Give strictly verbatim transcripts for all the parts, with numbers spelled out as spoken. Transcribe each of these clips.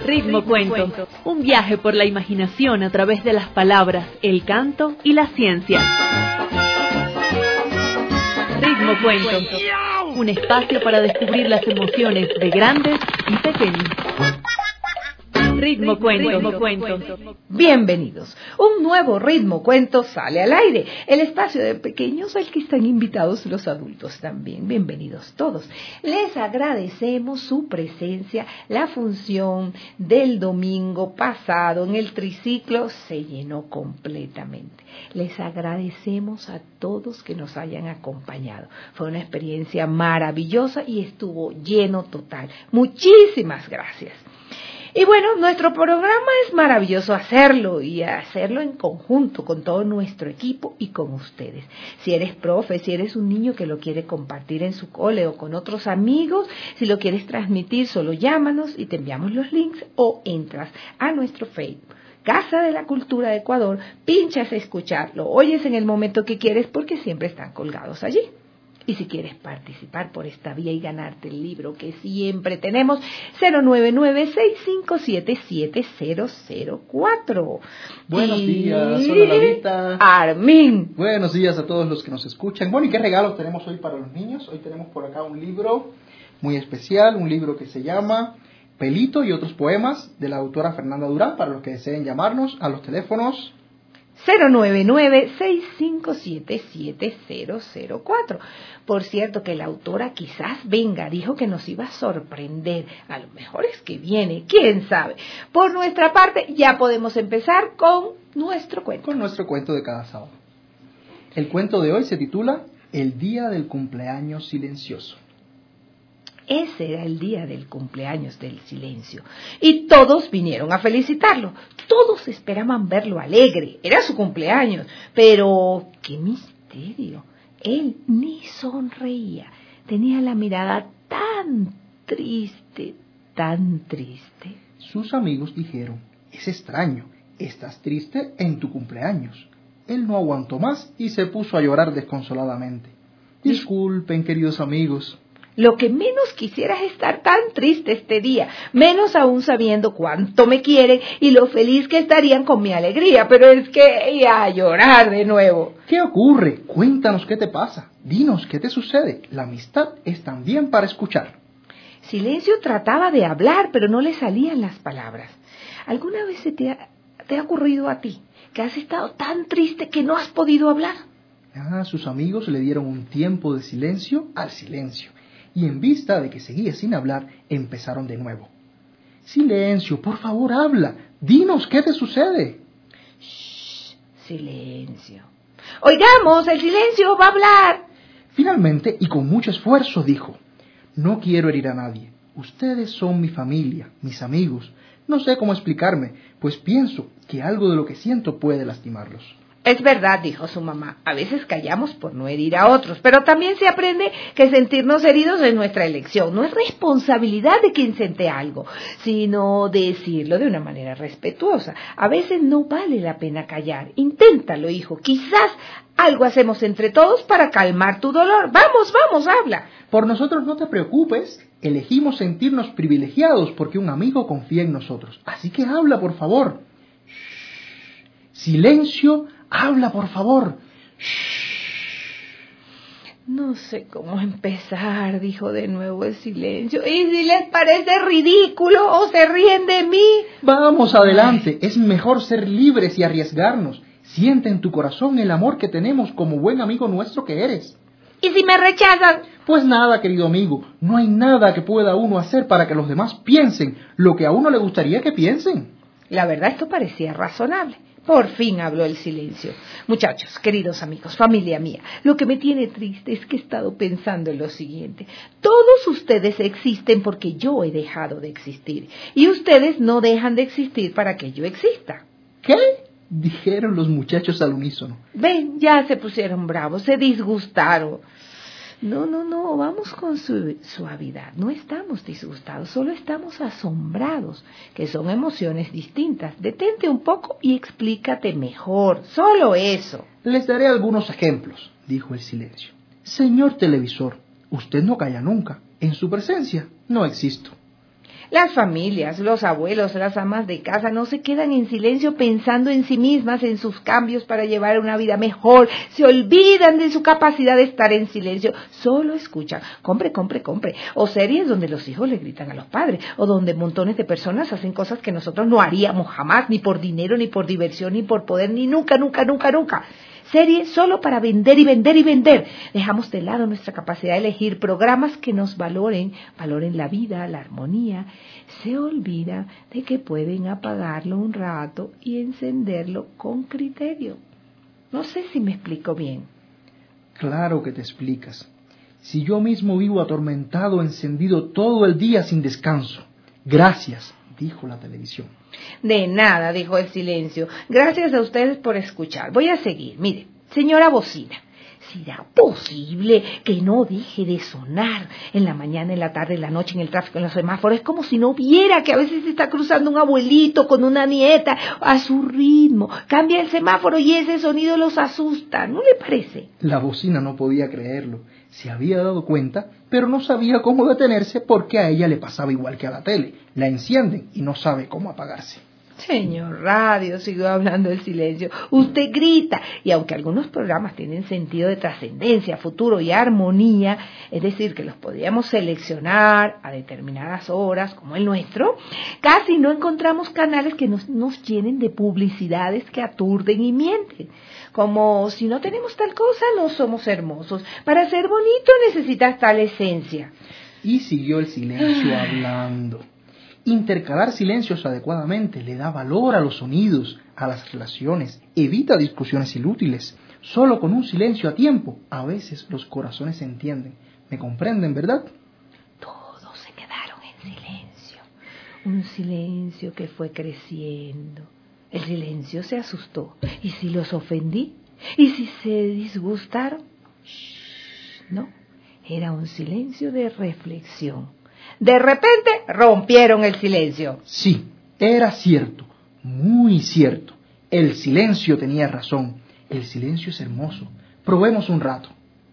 Ritmo Cuento, un viaje por la imaginación a través de las palabras, el canto y la ciencia. Ritmo Cuento, un espacio para descubrir las emociones de grandes y pequeños. Ritmo Cuento. Ritmo Cuento. Bienvenidos. Un nuevo Ritmo Cuento sale al aire. El espacio de pequeños al que están invitados los adultos también. Bienvenidos todos. Les agradecemos su presencia. La función del domingo pasado en el triciclo se llenó completamente. Les agradecemos a todos que nos hayan acompañado. Fue una experiencia maravillosa y estuvo lleno total. Muchísimas gracias. Y bueno, nuestro programa es maravilloso hacerlo y hacerlo en conjunto con todo nuestro equipo y con ustedes. Si eres profe, si eres un niño que lo quiere compartir en su cole o con otros amigos, si lo quieres transmitir, solo llámanos y te enviamos los links o entras a nuestro Facebook. Casa de la Cultura de Ecuador, pinchas a escuchar, lo oyes en el momento que quieres porque siempre están colgados allí. Y si quieres participar por esta vía y ganarte el libro que siempre tenemos, cero nueve nueve, seis cinco siete, siete cero cero cuatro. Buenos y... días, hola Lalita. Armin. Buenos días a todos los que nos escuchan. Bueno, ¿y qué regalos tenemos hoy para los niños? Hoy tenemos por acá un libro muy especial, un libro que se llama Pelito y otros poemas, de la autora Fernanda Durán, para los que deseen llamarnos a los teléfonos cero nueve nueve, seis cinco siete, siete cero cero cuatro. Por cierto que la autora quizás venga, dijo que nos iba a sorprender. A lo mejor es que viene, quién sabe. Por nuestra parte ya podemos empezar con nuestro cuento. Con nuestro cuento de cada sábado. El cuento de hoy se titula El día del cumpleaños silencioso. Ese era el día del cumpleaños del silencio. Y todos vinieron a felicitarlo. Todos esperaban verlo alegre. Era su cumpleaños. Pero, ¡qué misterio! Él ni sonreía. Tenía la mirada tan triste, tan triste. Sus amigos dijeron, es extraño, estás triste en tu cumpleaños. Él no aguantó más y se puso a llorar desconsoladamente. Disculpen, queridos amigos. Lo que menos quisiera es estar tan triste este día, menos aún sabiendo cuánto me quieren y lo feliz que estarían con mi alegría, pero es que ya a llorar de nuevo. ¿Qué ocurre? Cuéntanos qué te pasa. Dinos qué te sucede. La amistad es también para escuchar. Silencio trataba de hablar, pero no le salían las palabras. ¿Alguna vez se te ha, te ha ocurrido a ti que has estado tan triste que no has podido hablar? Ah, sus amigos le dieron un tiempo de silencio al silencio. Y en vista de que seguía sin hablar, empezaron de nuevo. Silencio, por favor, habla. Dinos qué te sucede. Shh, silencio. Oigamos, el silencio va a hablar. Finalmente, y con mucho esfuerzo, dijo, no quiero herir a nadie. Ustedes son mi familia, mis amigos. No sé cómo explicarme, pues pienso que algo de lo que siento puede lastimarlos. Es verdad, dijo su mamá, a veces callamos por no herir a otros, pero también se aprende que sentirnos heridos es nuestra elección. No es responsabilidad de quien siente algo, sino decirlo de una manera respetuosa. A veces no vale la pena callar. Inténtalo, hijo. Quizás algo hacemos entre todos para calmar tu dolor. Vamos, vamos, habla. Por nosotros no te preocupes. Elegimos sentirnos privilegiados porque un amigo confía en nosotros. Así que habla, por favor. Shh. Silencio. Habla, por favor. Shh. No sé cómo empezar, dijo de nuevo el silencio. ¿Y si les parece ridículo o se ríen de mí? Vamos, adelante. Ay. Es mejor ser libres y arriesgarnos. Siente en tu corazón el amor que tenemos como buen amigo nuestro que eres. ¿Y si me rechazan? Pues nada, querido amigo. No hay nada que pueda uno hacer para que los demás piensen lo que a uno le gustaría que piensen. La verdad, esto parecía razonable. Por fin habló el silencio. Muchachos, queridos amigos, familia mía, lo que me tiene triste es que he estado pensando en lo siguiente. Todos ustedes existen porque yo he dejado de existir. Y ustedes no dejan de existir para que yo exista. ¿Qué? Dijeron los muchachos al unísono. Ven, ya se pusieron bravos, se disgustaron. No, no, no, vamos con su suavidad. No estamos disgustados, solo estamos asombrados, que son emociones distintas. Detente un poco y explícate mejor, solo eso. Les daré algunos ejemplos, dijo el silencio. Señor televisor, usted no calla nunca. En su presencia no existo. Las familias, los abuelos, las amas de casa no se quedan en silencio pensando en sí mismas, en sus cambios para llevar una vida mejor. Se olvidan de su capacidad de estar en silencio. Solo escuchan. Compre, compre, compre. O series donde los hijos le gritan a los padres. O donde montones de personas hacen cosas que nosotros no haríamos jamás, ni por dinero, ni por diversión, ni por poder, ni nunca, nunca, nunca, nunca. Series solo para vender y vender y vender. Dejamos de lado nuestra capacidad de elegir programas que nos valoren, valoren la vida, la armonía. Se olvida de que pueden apagarlo un rato y encenderlo con criterio. No sé si me explico bien. Claro que te explicas. Si yo mismo vivo atormentado, encendido todo el día sin descanso. Gracias, dijo la televisión. De nada, dijo el silencio. Gracias a ustedes por escuchar. Voy a seguir. Mire, señora bocina, ¿será posible que no deje de sonar en la mañana, en la tarde, en la noche, en el tráfico, en los semáforos? Es como si no viera que a veces está cruzando un abuelito con una nieta a su ritmo. Cambia el semáforo y ese sonido los asusta. ¿No le parece? La bocina no podía creerlo. Se había dado cuenta, pero no sabía cómo detenerse porque a ella le pasaba igual que a la tele. La encienden y no sabe cómo apagarse. Señor Radio, siguió hablando el silencio, usted grita, y aunque algunos programas tienen sentido de trascendencia, futuro y armonía, es decir, que los podríamos seleccionar a determinadas horas, como el nuestro, casi no encontramos canales que nos, nos llenen de publicidades que aturden y mienten. Como si no tenemos tal cosa, no somos hermosos. Para ser bonito necesitas tal esencia. Y siguió el silencio hablando. Intercalar silencios adecuadamente le da valor a los sonidos, a las relaciones, evita discusiones inútiles. Solo con un silencio a tiempo, a veces los corazones se entienden. ¿Me comprenden, verdad? Todos se quedaron en silencio. Un silencio que fue creciendo. El silencio se asustó. ¿Y si los ofendí? ¿Y si se disgustaron? Shh, no, era un silencio de reflexión. De repente rompieron el silencio. Sí, era cierto, muy cierto. El silencio tenía razón. El silencio es hermoso. Probemos un rato.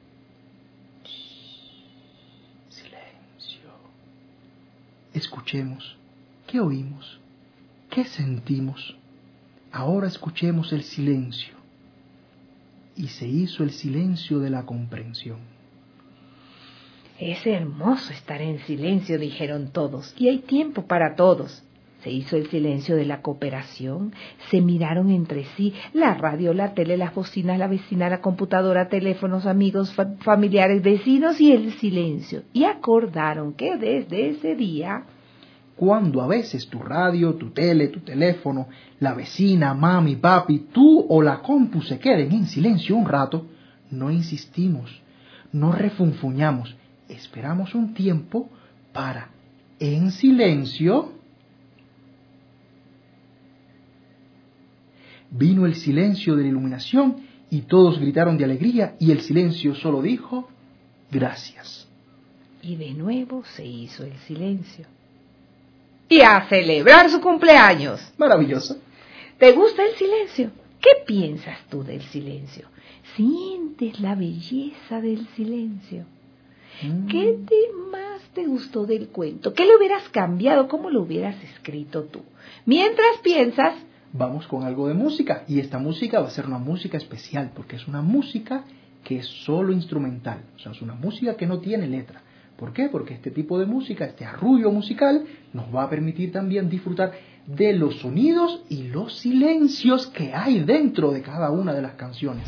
Silencio. Escuchemos. ¿Qué oímos? ¿Qué sentimos? Ahora escuchemos el silencio. Y se hizo el silencio de la comprensión. Es hermoso estar en silencio, dijeron todos, y hay tiempo para todos. Se hizo el silencio de la cooperación, se miraron entre sí, la radio, la tele, las bocinas, la vecina, la computadora, teléfonos, amigos, fa- familiares, vecinos y el silencio. Y acordaron que desde ese día, cuando a veces tu radio, tu tele, tu teléfono, la vecina, mami, papi, tú o la compu se queden en silencio un rato, no insistimos, no refunfuñamos, esperamos un tiempo para, en silencio, vino el silencio de la iluminación y todos gritaron de alegría y el silencio solo dijo, gracias. Y de nuevo se hizo el silencio. Y a celebrar su cumpleaños. Maravilloso. ¿Te gusta el silencio? ¿Qué piensas tú del silencio? ¿Sientes la belleza del silencio? ¿Qué te más te gustó del cuento? ¿Qué le hubieras cambiado? ¿Cómo lo hubieras escrito tú? Mientras piensas, vamos con algo de música. Y esta música va a ser una música especial, porque es una música que es solo instrumental. O sea, es una música que no tiene letra. ¿Por qué? Porque este tipo de música, este arrullo musical, nos va a permitir también disfrutar de los sonidos y los silencios que hay dentro de cada una de las canciones.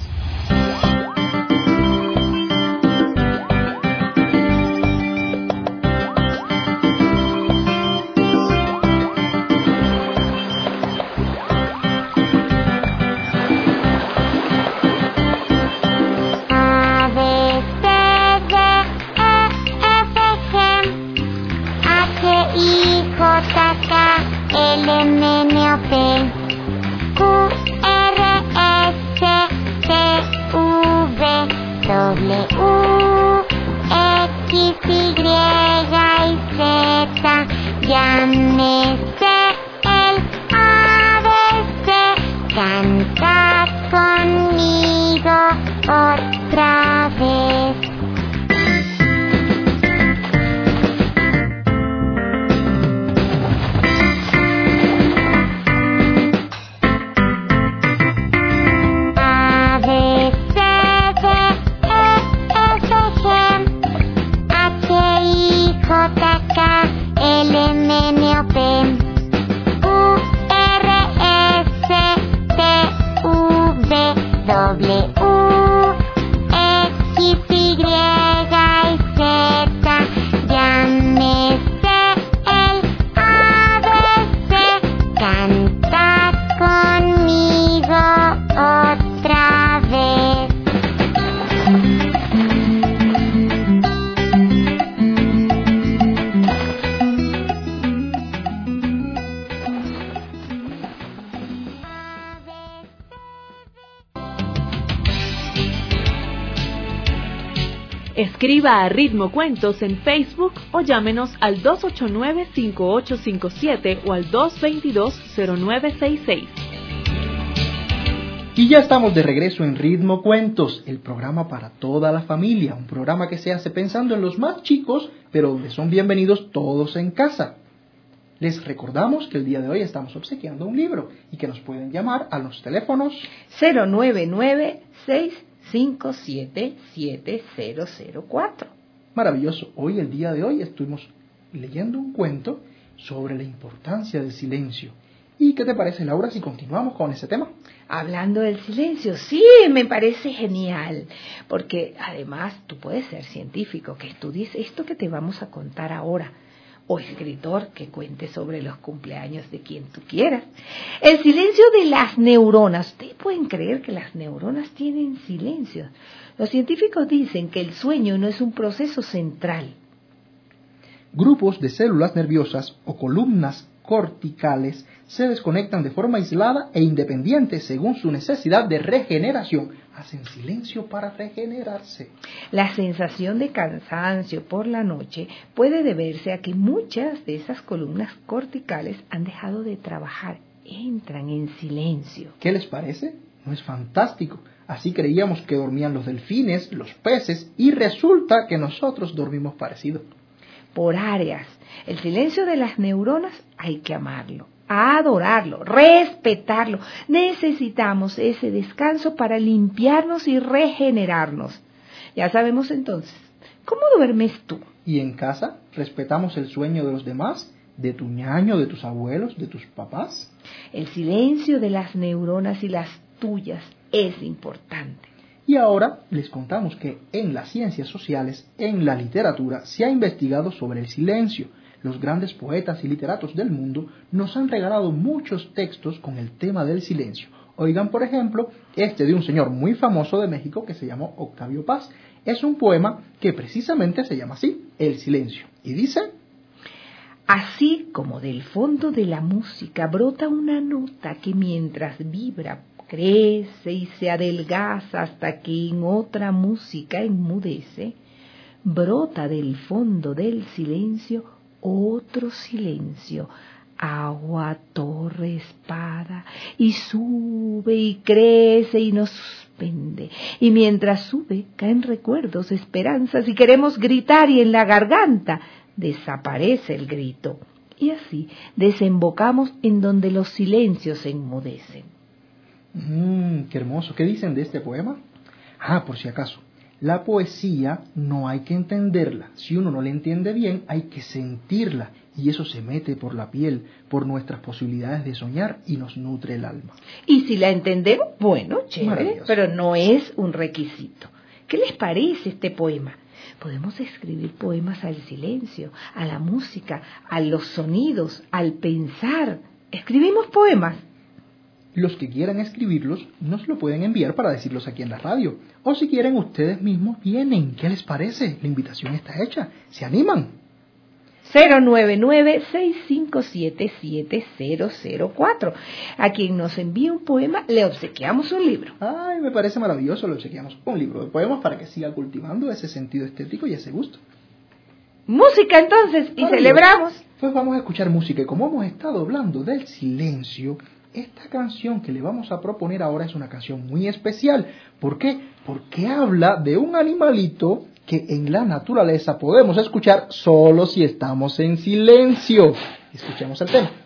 Escriba a Ritmo Cuentos en Facebook o llámenos al dos ocho nueve, cinco ocho cinco siete o al dos dos dos, cero nueve seis seis. Y ya estamos de regreso en Ritmo Cuentos, el programa para toda la familia, un programa que se hace pensando en los más chicos, pero donde son bienvenidos todos en casa. Les recordamos que el día de hoy estamos obsequiando un libro y que nos pueden llamar a los teléfonos cero nueve nueve, seis cinco siete, siete cero cero cuatro. Maravilloso. Hoy, el día de hoy, estuvimos leyendo un cuento sobre la importancia del silencio. ¿Y qué te parece, Laura, si continuamos con ese tema? Hablando del silencio, sí, me parece genial, porque además tú puedes ser científico, que estudies esto que te vamos a contar ahora, o escritor que cuente sobre los cumpleaños de quien tú quieras. El silencio de las neuronas. ¿Ustedes pueden creer que las neuronas tienen silencio? Los científicos dicen que el sueño no es un proceso central. Grupos de células nerviosas o columnas corticales se desconectan de forma aislada e independiente según su necesidad de regeneración. Hacen silencio para regenerarse. La sensación de cansancio por la noche puede deberse a que muchas de esas columnas corticales han dejado de trabajar, entran en silencio. ¿Qué les parece? ¿No es fantástico? Así creíamos que dormían los delfines, los peces, y resulta que nosotros dormimos parecido. Por áreas. El silencio de las neuronas hay que amarlo, adorarlo, respetarlo. Necesitamos ese descanso para limpiarnos y regenerarnos. Ya sabemos entonces, ¿cómo duermes tú? ¿Y en casa respetamos el sueño de los demás? ¿De tu ñaño, de tus abuelos, de tus papás? El silencio de las neuronas y las tuyas es importante. Y ahora les contamos que en las ciencias sociales, en la literatura, se ha investigado sobre el silencio. Los grandes poetas y literatos del mundo nos han regalado muchos textos con el tema del silencio. Oigan, por ejemplo, este de un señor muy famoso de México que se llamó Octavio Paz. Es un poema que precisamente se llama así, El silencio. Y dice: así como del fondo de la música brota una nota que mientras vibra crece y se adelgaza hasta que en otra música enmudece, brota del fondo del silencio otro silencio, agua, torre, espada, y sube y crece y nos suspende. Y mientras sube caen recuerdos, esperanzas, y queremos gritar y en la garganta desaparece el grito. Y así desembocamos en donde los silencios se enmudecen. Mmm, qué hermoso. ¿Qué dicen de este poema? Ah, por si acaso, la poesía no hay que entenderla. Si uno no la entiende bien, hay que sentirla. Y eso se mete por la piel, por nuestras posibilidades de soñar y nos nutre el alma. Y si la entendemos, bueno, chévere, pero no es un requisito. ¿Qué les parece este poema? Podemos escribir poemas al silencio, a la música, a los sonidos, al pensar. ¿Escribimos poemas? Los que quieran escribirlos nos lo pueden enviar para decirlos aquí en la radio. O si quieren, ustedes mismos vienen. ¿Qué les parece? La invitación está hecha. ¿Se animan? cero nueve nueve, seis cinco siete, siete cero cero cuatro. A quien nos envíe un poema le obsequiamos un libro. Ay, me parece maravilloso. Le obsequiamos un libro de poemas para que siga cultivando ese sentido estético y ese gusto. Música entonces, y celebramos. Pues vamos a escuchar música. Y como hemos estado hablando del silencio, esta canción que le vamos a proponer ahora es una canción muy especial. ¿Por qué? Porque habla de un animalito que en la naturaleza podemos escuchar solo si estamos en silencio. Escuchemos el tema.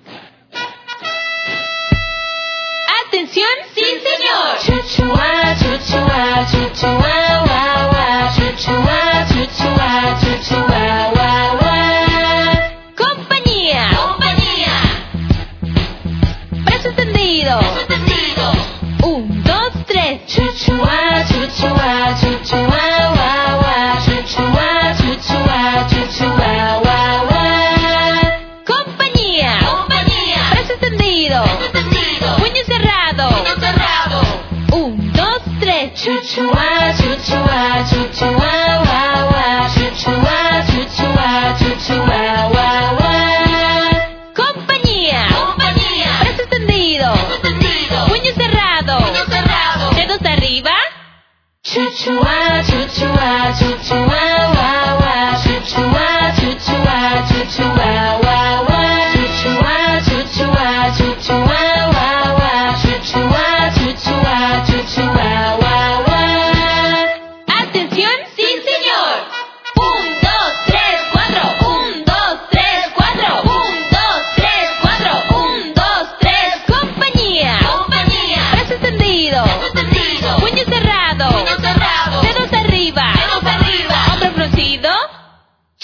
¡Atención! ¡Sí, señor! Chuchua, chuchua, chuchua, wa, wa, chuchua, chuchua, chuchua, wa, wa. ¡Compañía! ¡Compañía! ¡Preso entendido! ¡Preso entendido! Un, dos, tres. Chuchua, chuchua, chuchua, wa, wa, chuchua, chuchua, chuchua, wa, wa. ¡Compañía! ¡Compañía! ¡Preso entendido! ¡Preso entendido! ¡Puño cerrado! ¡Puño cerrado! Un, dos, tres. Chuchua, chuchua, chuchua, wa, wa, chuchua, chuchua, chuchua, wa, wa. ¡Compañía! ¡Compañía! ¡Preso entendido! ¡Preso entendido! ¡Puño cerrado! ¡Puño cerrado! ¡Dedos arriba! Chuchua, chuchua, chuchua,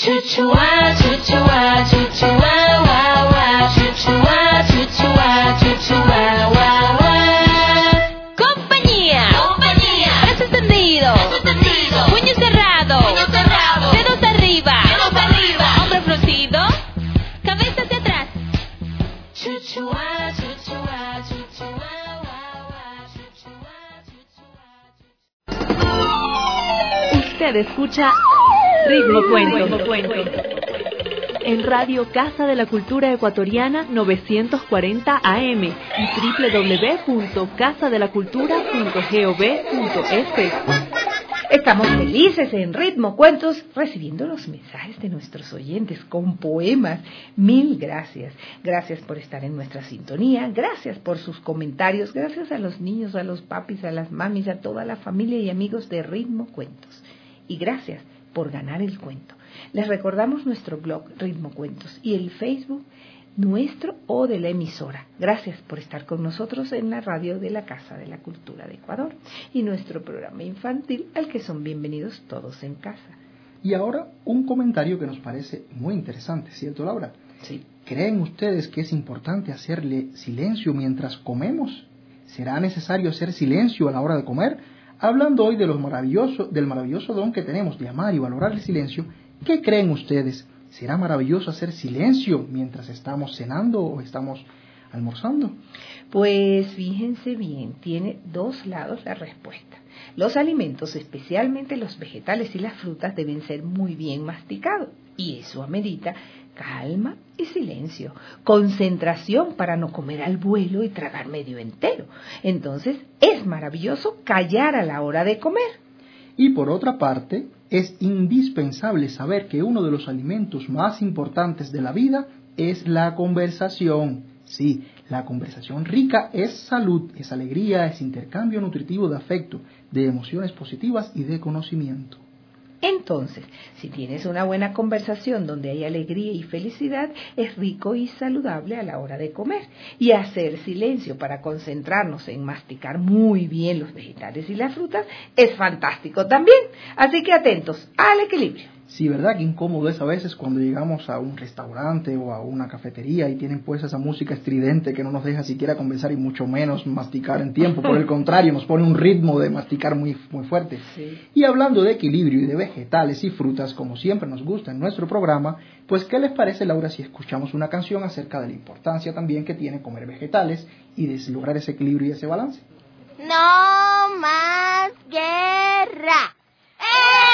Chuchua, chuchua, chuchua, wa, wa. Chuchua, chuchua, chuchua, wa, wa. Compañía. Compañía. Brazo extendido. Brazo extendido. Puño cerrado. Puño cerrado. Dedos arriba. Dedos arriba. Hombro fruncido. Cabeza hacia atrás. Chuchua, chuchua, chuchua, wa, wa. Chuchua, chuchua. Usted escucha Ritmo Cuento en Radio Casa de la Cultura Ecuatoriana novecientos cuarenta A M y doble u doble u doble u punto casa de la cultura punto gov punto es. Estamos felices en Ritmo Cuentos recibiendo los mensajes de nuestros oyentes con poemas. Mil gracias. Gracias por estar en nuestra sintonía. Gracias por sus comentarios. Gracias a los niños, a los papis, a las mamis, a toda la familia y amigos de Ritmo Cuentos. Y gracias por ganar el cuento. Les recordamos nuestro blog Ritmo Cuentos y el Facebook nuestro o de la emisora. Gracias por estar con nosotros en la radio de la Casa de la Cultura de Ecuador y nuestro programa infantil al que son bienvenidos todos en casa. Y ahora un comentario que nos parece muy interesante, ¿cierto, Laura? Sí. ¿Creen ustedes que es importante hacerle silencio mientras comemos? ¿Será necesario hacer silencio a la hora de comer? Hablando hoy de los maravilloso, del maravilloso don que tenemos de amar y valorar el silencio, ¿qué creen ustedes? ¿Será maravilloso hacer silencio mientras estamos cenando o estamos almorzando? Pues fíjense bien, tiene dos lados la respuesta. Los alimentos, especialmente los vegetales y las frutas, deben ser muy bien masticados y eso amerita calma y silencio, concentración para no comer al vuelo y tragar medio entero. Entonces es maravilloso callar a la hora de comer. Y por otra parte, es indispensable saber que uno de los alimentos más importantes de la vida es la conversación. Sí, la conversación rica es salud, es alegría, es intercambio nutritivo de afecto, de emociones positivas y de conocimiento. Entonces, si tienes una buena conversación donde hay alegría y felicidad, es rico y saludable a la hora de comer. Y hacer silencio para concentrarnos en masticar muy bien los vegetales y las frutas es fantástico también. Así que atentos al equilibrio. Sí, ¿verdad? Qué incómodo es a veces cuando llegamos a un restaurante o a una cafetería y tienen pues esa música estridente que no nos deja siquiera conversar y mucho menos masticar en tiempo. Por el contrario, nos pone un ritmo de masticar muy, muy fuerte. Sí. Y hablando de equilibrio y de vegetales y frutas, como siempre nos gusta en nuestro programa, pues ¿qué les parece, Laura, si escuchamos una canción acerca de la importancia también que tiene comer vegetales y de lograr ese equilibrio y ese balance? No más guerra. ¡Eh!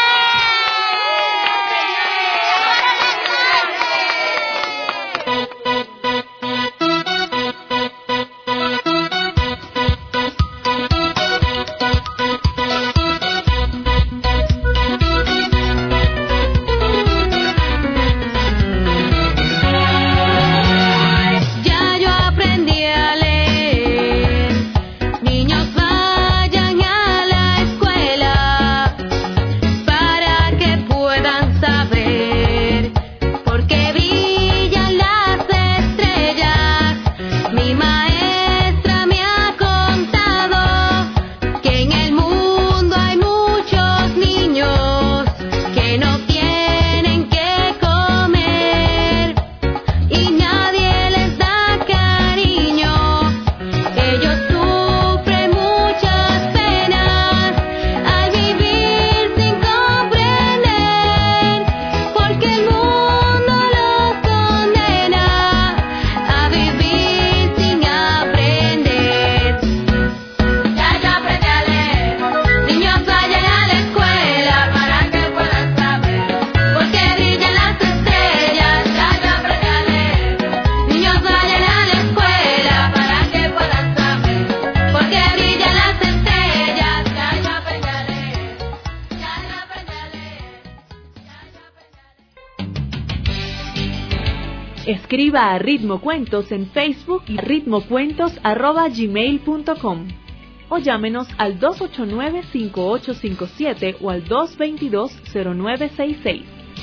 Escriba a Ritmo Cuentos en Facebook y ritmocuentos arroba gmail punto com o llámenos al dos ocho nueve, cinco ocho cinco siete o al dos dos dos, cero nueve seis seis.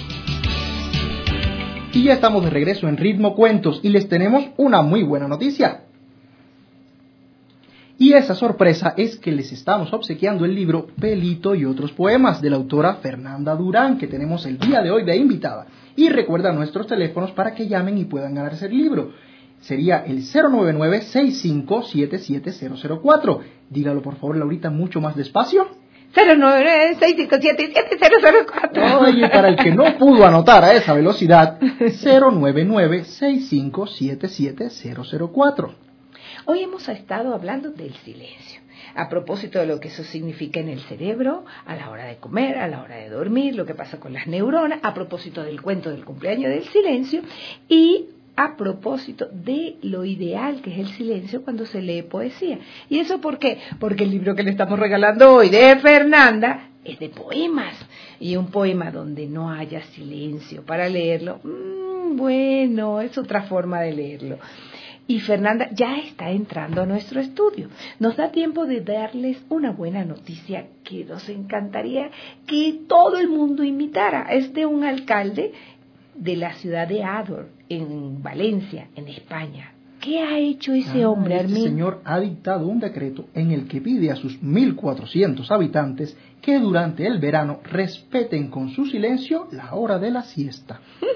Y ya estamos de regreso en Ritmo Cuentos y les tenemos una muy buena noticia. Y esa sorpresa es que les estamos obsequiando el libro Pelito y otros poemas de la autora Fernanda Durán, que tenemos el día de hoy de invitada. Y recuerda nuestros teléfonos para que llamen y puedan ganarse el libro. Sería el cero nueve nueve, seis cinco siete siete cero cero cuatro. Dígalo por favor, Laurita, mucho más despacio. cero nueve nueve, seis cinco siete siete cero cero cuatro. Oye, para el que no pudo anotar a esa velocidad, cero nueve nueve, seis cinco siete siete cero cero cuatro. Hoy hemos estado hablando del silencio, a propósito de lo que eso significa en el cerebro, a la hora de comer, a la hora de dormir, lo que pasa con las neuronas, a propósito del cuento del cumpleaños del silencio y a propósito de lo ideal que es el silencio cuando se lee poesía. ¿Y eso por qué? Porque el libro que le estamos regalando hoy de Fernanda es de poemas, y un poema donde no haya silencio para leerlo, mmm, bueno, es otra forma de leerlo. Y Fernanda ya está entrando a nuestro estudio. Nos da tiempo de darles una buena noticia que nos encantaría que todo el mundo imitara. Es de un alcalde de la ciudad de Ador, en Valencia, en España. ¿Qué ha hecho ese ah, hombre, este Armin? señor ha dictado un decreto en el que pide a sus mil cuatrocientos habitantes que durante el verano respeten con su silencio la hora de la siesta.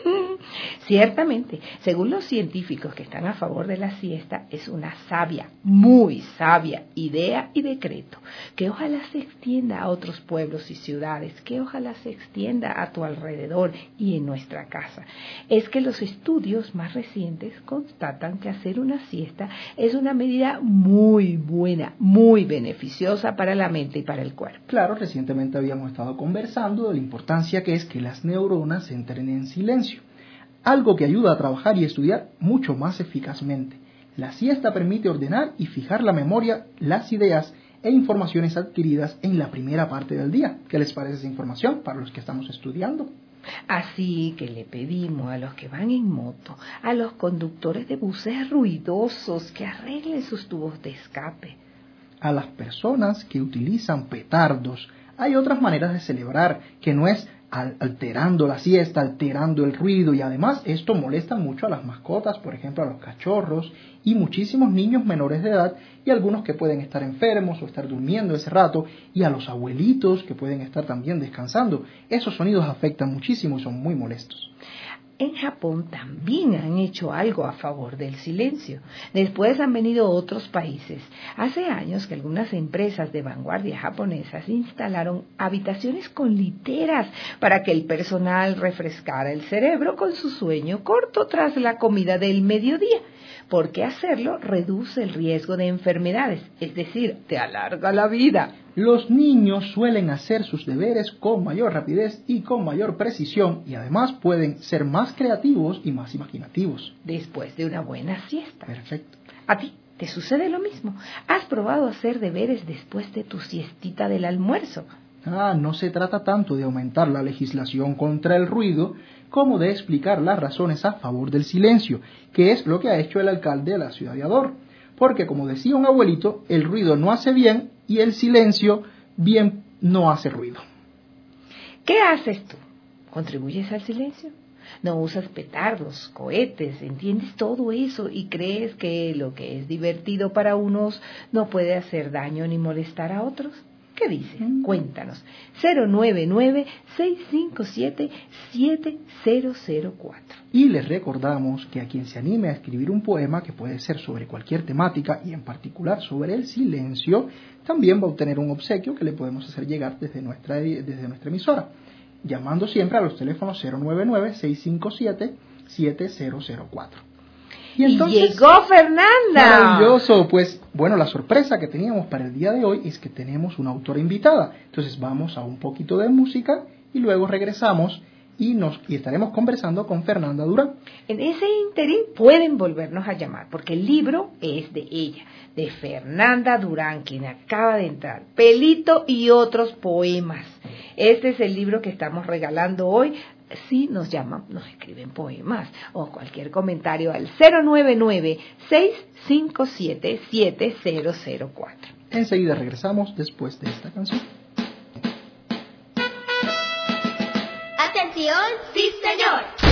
Ciertamente, según los científicos que están a favor de la siesta, es una sabia, muy sabia idea y decreto, que ojalá se extienda a otros pueblos y ciudades, que ojalá se extienda a tu alrededor y en nuestra casa. Es que los estudios más recientes constatan que hacer una siesta es una medida muy buena, muy beneficiosa para la mente y para el cuerpo. Claro, recientemente habíamos estado conversando de la importancia que es que las neuronas entren en silencio, algo que ayuda a trabajar y estudiar mucho más eficazmente. La siesta permite ordenar y fijar la memoria, las ideas e informaciones adquiridas en la primera parte del día. ¿Qué les parece esa información para los que estamos estudiando? Así que le pedimos a los que van en moto, a los conductores de buses ruidosos, que arreglen sus tubos de escape. A las personas que utilizan petardos, hay otras maneras de celebrar, que no es alterando la siesta, alterando el ruido, y además esto molesta mucho a las mascotas, por ejemplo a los cachorros y muchísimos niños menores de edad y algunos que pueden estar enfermos o estar durmiendo ese rato, y a los abuelitos que pueden estar también descansando. Esos sonidos afectan muchísimo y son muy molestos. En Japón también han hecho algo a favor del silencio. Después han venido otros países. Hace años que algunas empresas de vanguardia japonesas instalaron habitaciones con literas para que el personal refrescara el cerebro con su sueño corto tras la comida del mediodía, porque hacerlo reduce el riesgo de enfermedades, es decir, te alarga la vida. Los niños suelen hacer sus deberes con mayor rapidez y con mayor precisión, y además pueden ser más creativos y más imaginativos. Después de una buena siesta. Perfecto. ¿A ti te sucede lo mismo? ¿Has probado hacer deberes después de tu siestita del almuerzo? Ah, no se trata tanto de aumentar la legislación contra el ruido como de explicar las razones a favor del silencio, que es lo que ha hecho el alcalde de la ciudad de Ador. Porque, como decía un abuelito, el ruido no hace bien y el silencio bien no hace ruido. ¿Qué haces tú? ¿Contribuyes al silencio? No usas petardos, cohetes, entiendes todo eso y crees que lo que es divertido para unos no puede hacer daño ni molestar a otros. ¿Qué dices? Mm. Cuéntanos. cero nueve nueve, seis cinco siete, siete cero cero cuatro. Y les recordamos que a quien se anime a escribir un poema, que puede ser sobre cualquier temática y en particular sobre el silencio, también va a obtener un obsequio que le podemos hacer llegar desde nuestra, desde nuestra emisora, llamando siempre a los teléfonos cero nueve nueve, seis cinco siete, siete cero cero cuatro. Y, entonces, y llegó Fernanda. Maravilloso. Pues bueno, la sorpresa que teníamos para el día de hoy es que tenemos una autora invitada. Entonces vamos a un poquito de música y luego regresamos y nos y estaremos conversando con Fernanda Durán. En ese ínterin pueden volvernos a llamar porque el libro es de ella, de Fernanda Durán, quien acaba de entrar. Pelito y otros poemas. Este es el libro que estamos regalando hoy. Si nos llaman, nos escriben poemas o cualquier comentario al cero nueve nueve, seis cinco siete, siete cero cero cuatro. Enseguida regresamos después de esta canción. ¡Atención! ¡Sí, señor!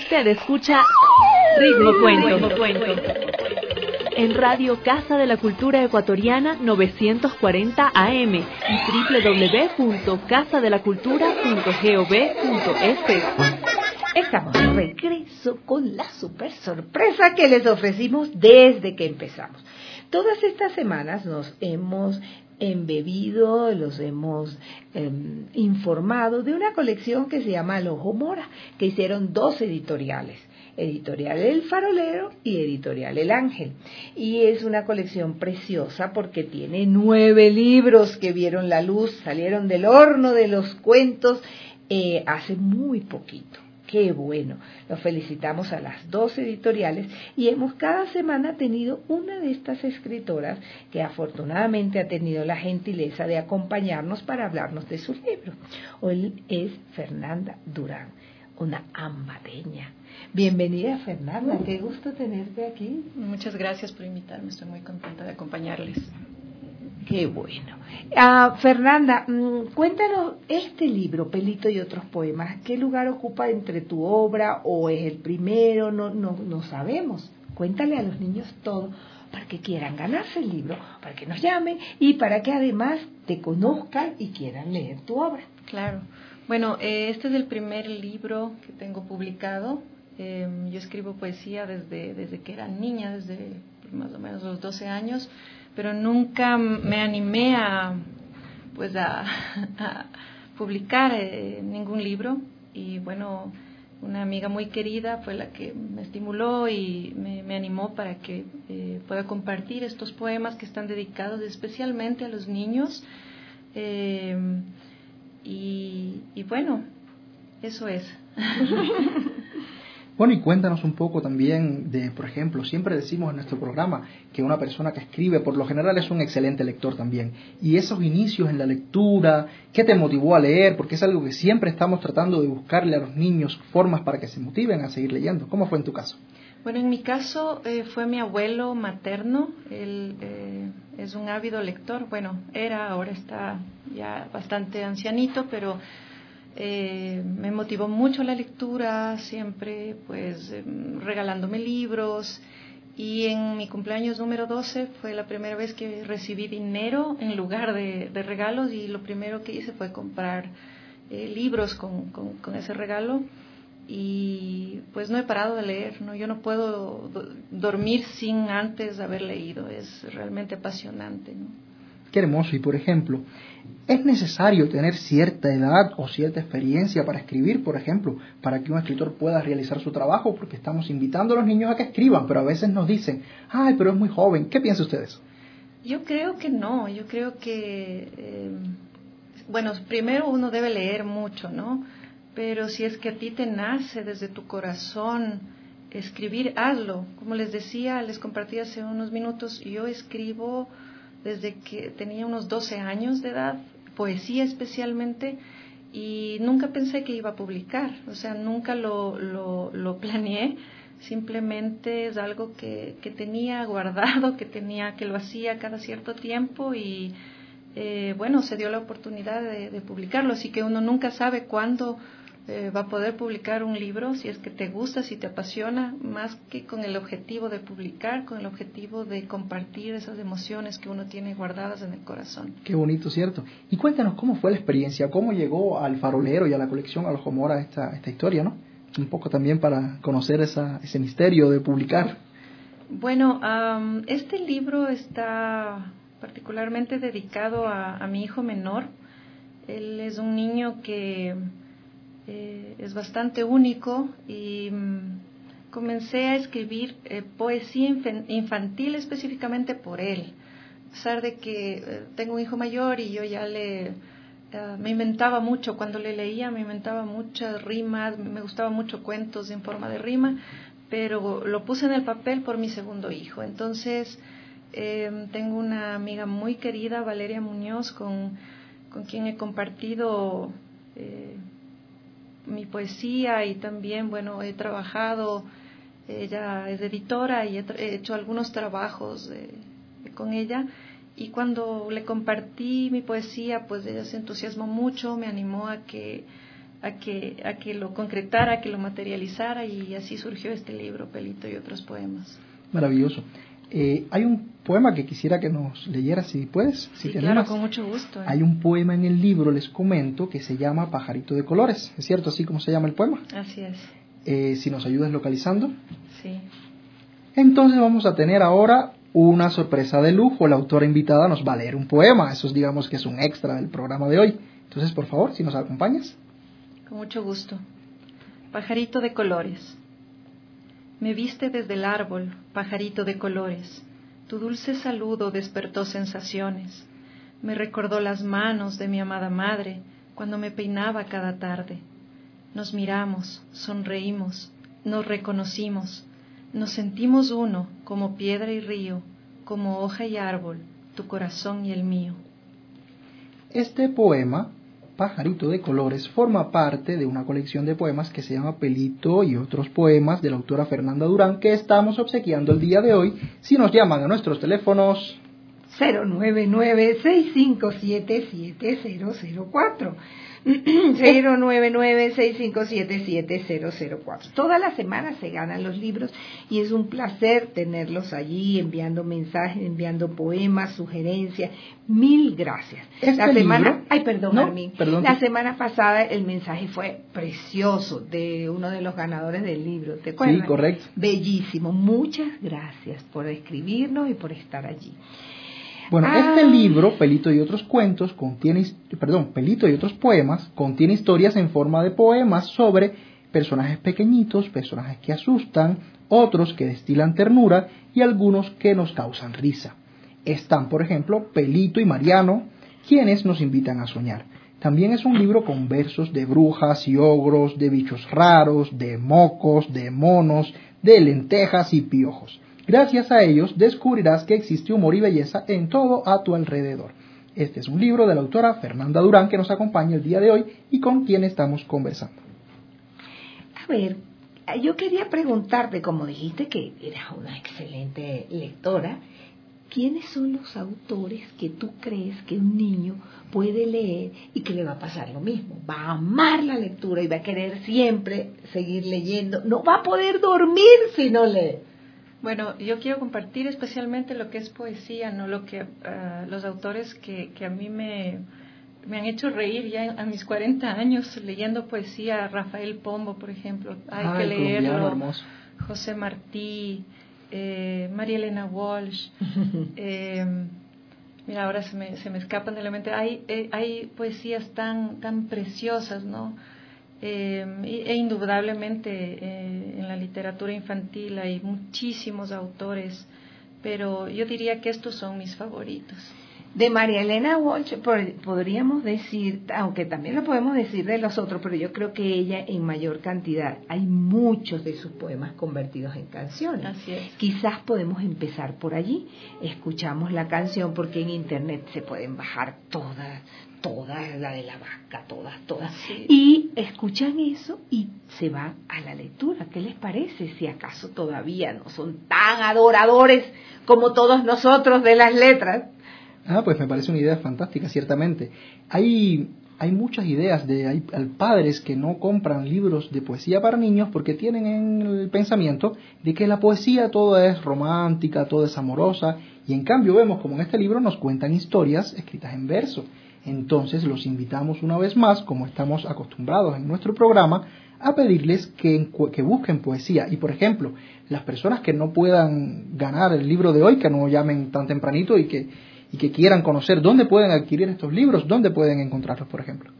Usted escucha Ritmo Cuento en Radio Casa de la Cultura Ecuatoriana novecientos cuarenta A M y doble u doble u doble u punto casa de la cultura punto gov punto es. Estamos de regreso con la super sorpresa que les ofrecimos desde que empezamos. Todas estas semanas nos hemos embebido, los hemos eh, informado de una colección que se llama El Ojo Mora, que hicieron dos editoriales. Editorial El Farolero y Editorial El Ángel. Y es una colección preciosa porque tiene nueve libros que vieron la luz, salieron del horno de los cuentos eh, hace muy poquito. Qué bueno. Los felicitamos a las dos editoriales y hemos cada semana tenido una de estas escritoras que afortunadamente ha tenido la gentileza de acompañarnos para hablarnos de sus libros. Hoy es Fernanda Durán, una ambareña. Bienvenida, Fernanda, qué gusto tenerte aquí. Muchas gracias por invitarme, estoy muy contenta de acompañarles. Qué bueno. Uh, Fernanda, mm, cuéntanos este libro, Pelito y otros poemas, ¿qué lugar ocupa entre tu obra o es el primero? No, no, no sabemos. Cuéntale a los niños todo para que quieran ganarse el libro, para que nos llamen y para que además te conozcan y quieran leer tu obra. Claro. Bueno, eh, este es el primer libro que tengo publicado. Eh, yo escribo poesía desde, desde que era niña, desde más o menos los doce años, pero nunca me animé a, pues a, a publicar eh, ningún libro. Y bueno, una amiga muy querida fue la que me estimuló y me, me animó para que eh, pueda compartir estos poemas que están dedicados especialmente a los niños. Eh, y, y bueno, eso es. Bueno, y cuéntanos un poco también de, por ejemplo, siempre decimos en nuestro programa que una persona que escribe, por lo general, es un excelente lector también. Y esos inicios en la lectura, ¿qué te motivó a leer? Porque es algo que siempre estamos tratando de buscarle a los niños formas para que se motiven a seguir leyendo. ¿Cómo fue en tu caso? Bueno, en mi caso eh, fue mi abuelo materno. Él eh, es un ávido lector. Bueno, era, ahora está ya bastante ancianito, pero Eh, me motivó mucho la lectura, siempre pues eh, regalándome libros, y en mi cumpleaños número doce fue la primera vez que recibí dinero en lugar de, de regalos, y lo primero que hice fue comprar eh, libros con, con, con ese regalo, y pues no he parado de leer, ¿no? Yo no puedo do- dormir sin antes haber leído, es realmente apasionante, ¿no? Qué hermoso. Y por ejemplo, ¿es necesario tener cierta edad o cierta experiencia para escribir, por ejemplo, para que un escritor pueda realizar su trabajo? Porque estamos invitando a los niños a que escriban, pero a veces nos dicen, ay, pero es muy joven. ¿Qué piensan ustedes? Yo creo que no, yo creo que, eh, bueno, primero uno debe leer mucho, ¿no? Pero si es que a ti te nace desde tu corazón escribir, hazlo. Como les decía, les compartí hace unos minutos, yo escribo desde que tenía unos doce años de edad, poesía especialmente, y nunca pensé que iba a publicar, o sea, nunca lo, lo, lo planeé, simplemente es algo que, que tenía guardado, que tenía, que lo hacía cada cierto tiempo, y eh, bueno, se dio la oportunidad de, de publicarlo, así que uno nunca sabe cuándo eh, va a poder publicar un libro, si es que te gusta, si te apasiona, más que con el objetivo de publicar, con el objetivo de compartir esas emociones que uno tiene guardadas en el corazón. Qué bonito, ¿cierto? Y cuéntanos cómo fue la experiencia, cómo llegó al Farolero y a la colección El Ojo Mora esta, esta historia, ¿no? Un poco también para conocer esa, ese misterio de publicar. Bueno, um, este libro está particularmente dedicado a, a mi hijo menor. Él es un niño que eh, es bastante único, y um, comencé a escribir eh, poesía inf- infantil específicamente por él. A pesar de que eh, tengo un hijo mayor y yo ya le... Uh, me inventaba mucho, cuando le leía me inventaba muchas rimas, me gustaba mucho cuentos en forma de rima, pero lo puse en el papel por mi segundo hijo. Entonces eh, tengo una amiga muy querida, Valeria Muñoz, con, con quien he compartido eh, mi poesía, y también, bueno, he trabajado, ella es editora y he, tra- he hecho algunos trabajos eh, con ella. Y cuando le compartí mi poesía, pues ella se entusiasmó mucho, me animó a que a que, a que lo concretara, a que lo materializara, y así surgió este libro, Pelito y otros poemas. Maravilloso. Eh, hay un poema que quisiera que nos leyeras, si puedes, si Sí, te claro, animas. con mucho gusto. ¿eh? Hay un poema en el libro, les comento, que se llama Pajarito de Colores. ¿Es cierto así como se llama el poema? Así es. Eh, si nos ayudas localizando. Sí. Entonces vamos a tener ahora una sorpresa de lujo. La autora invitada nos va a leer un poema. Eso es, digamos que es un extra del programa de hoy. Entonces, por favor, si nos acompañas. Con mucho gusto. Pajarito de colores. Me viste desde el árbol, pajarito de colores. Tu dulce saludo despertó sensaciones. Me recordó las manos de mi amada madre cuando me peinaba cada tarde. Nos miramos, sonreímos, nos reconocimos. Nos sentimos uno, como piedra y río, como hoja y árbol, tu corazón y el mío. Este poema, Pajarito de Colores, forma parte de una colección de poemas que se llama Pelito y otros poemas de la autora Fernanda Durán, que estamos obsequiando el día de hoy. Si nos llaman a nuestros teléfonos cero nueve nueve, seis cinco siete, siete cero cero cuatro. cero nueve nueve, seis cinco siete, siete cero cero cuatro. Todas las semanas se ganan los libros y es un placer tenerlos allí, enviando mensajes, enviando poemas, sugerencias. Mil gracias. Este la semana, libro, ay, perdón, no, Armin. perdón, la sí. semana pasada el mensaje fue precioso de uno de los ganadores del libro, ¿te acuerdas? Sí, correcto. Bellísimo. Muchas gracias por escribirnos y por estar allí. Bueno, Ah. este libro, Pelito y otros cuentos, contiene, perdón, Pelito y otros poemas, contiene historias en forma de poemas sobre personajes pequeñitos, personajes que asustan, otros que destilan ternura y algunos que nos causan risa. Están, por ejemplo, Pelito y Mariano, quienes nos invitan a soñar. También es un libro con versos de brujas y ogros, de bichos raros, de mocos, de monos, de lentejas y piojos. Gracias a ellos descubrirás que existe humor y belleza en todo a tu alrededor. Este es un libro de la autora Fernanda Durán que nos acompaña el día de hoy y con quien estamos conversando. A ver, yo quería preguntarte, como dijiste que eras una excelente lectora, ¿quiénes son los autores que tú crees que un niño puede leer y que le va a pasar lo mismo? Va a amar la lectura y va a querer siempre seguir leyendo. No va a poder dormir si no lee. Bueno, yo quiero compartir especialmente lo que es poesía, no lo que uh, los autores que, que a mí me, me han hecho reír ya a mis cuarenta años leyendo poesía. Rafael Pombo, por ejemplo, hay Ay, que leerlo. hermoso. José Martí, eh, María Elena Walsh. eh, mira, ahora se me, se me escapan de la mente. Hay, eh, hay poesías tan, tan preciosas, ¿no? Eh, e indudablemente eh, en la literatura infantil hay muchísimos autores, pero yo diría que estos son mis favoritos. De María Elena Walsh podríamos decir, aunque también lo podemos decir de los otros, pero yo creo que ella en mayor cantidad, hay muchos de sus poemas convertidos en canciones. Así es. Quizás podemos empezar por allí, escuchamos la canción porque en internet se pueden bajar todas, todas, la de la vaca, todas, todas, Sí. y escuchan eso y se van a la lectura. ¿Qué les parece? Si acaso todavía no son tan adoradores como todos nosotros de las letras. Ah, pues me parece una idea fantástica, ciertamente. Hay, hay muchas ideas de hay, hay padres que no compran libros de poesía para niños porque tienen en el pensamiento de que la poesía toda es romántica, toda es amorosa, y en cambio vemos como en este libro nos cuentan historias escritas en verso. Entonces los invitamos una vez más, como estamos acostumbrados en nuestro programa, a pedirles que, que busquen poesía. Y por ejemplo, las personas que no puedan ganar el libro de hoy, que no llamen tan tempranito y que, y que quieran conocer dónde pueden adquirir estos libros, dónde pueden encontrarlos, por ejemplo.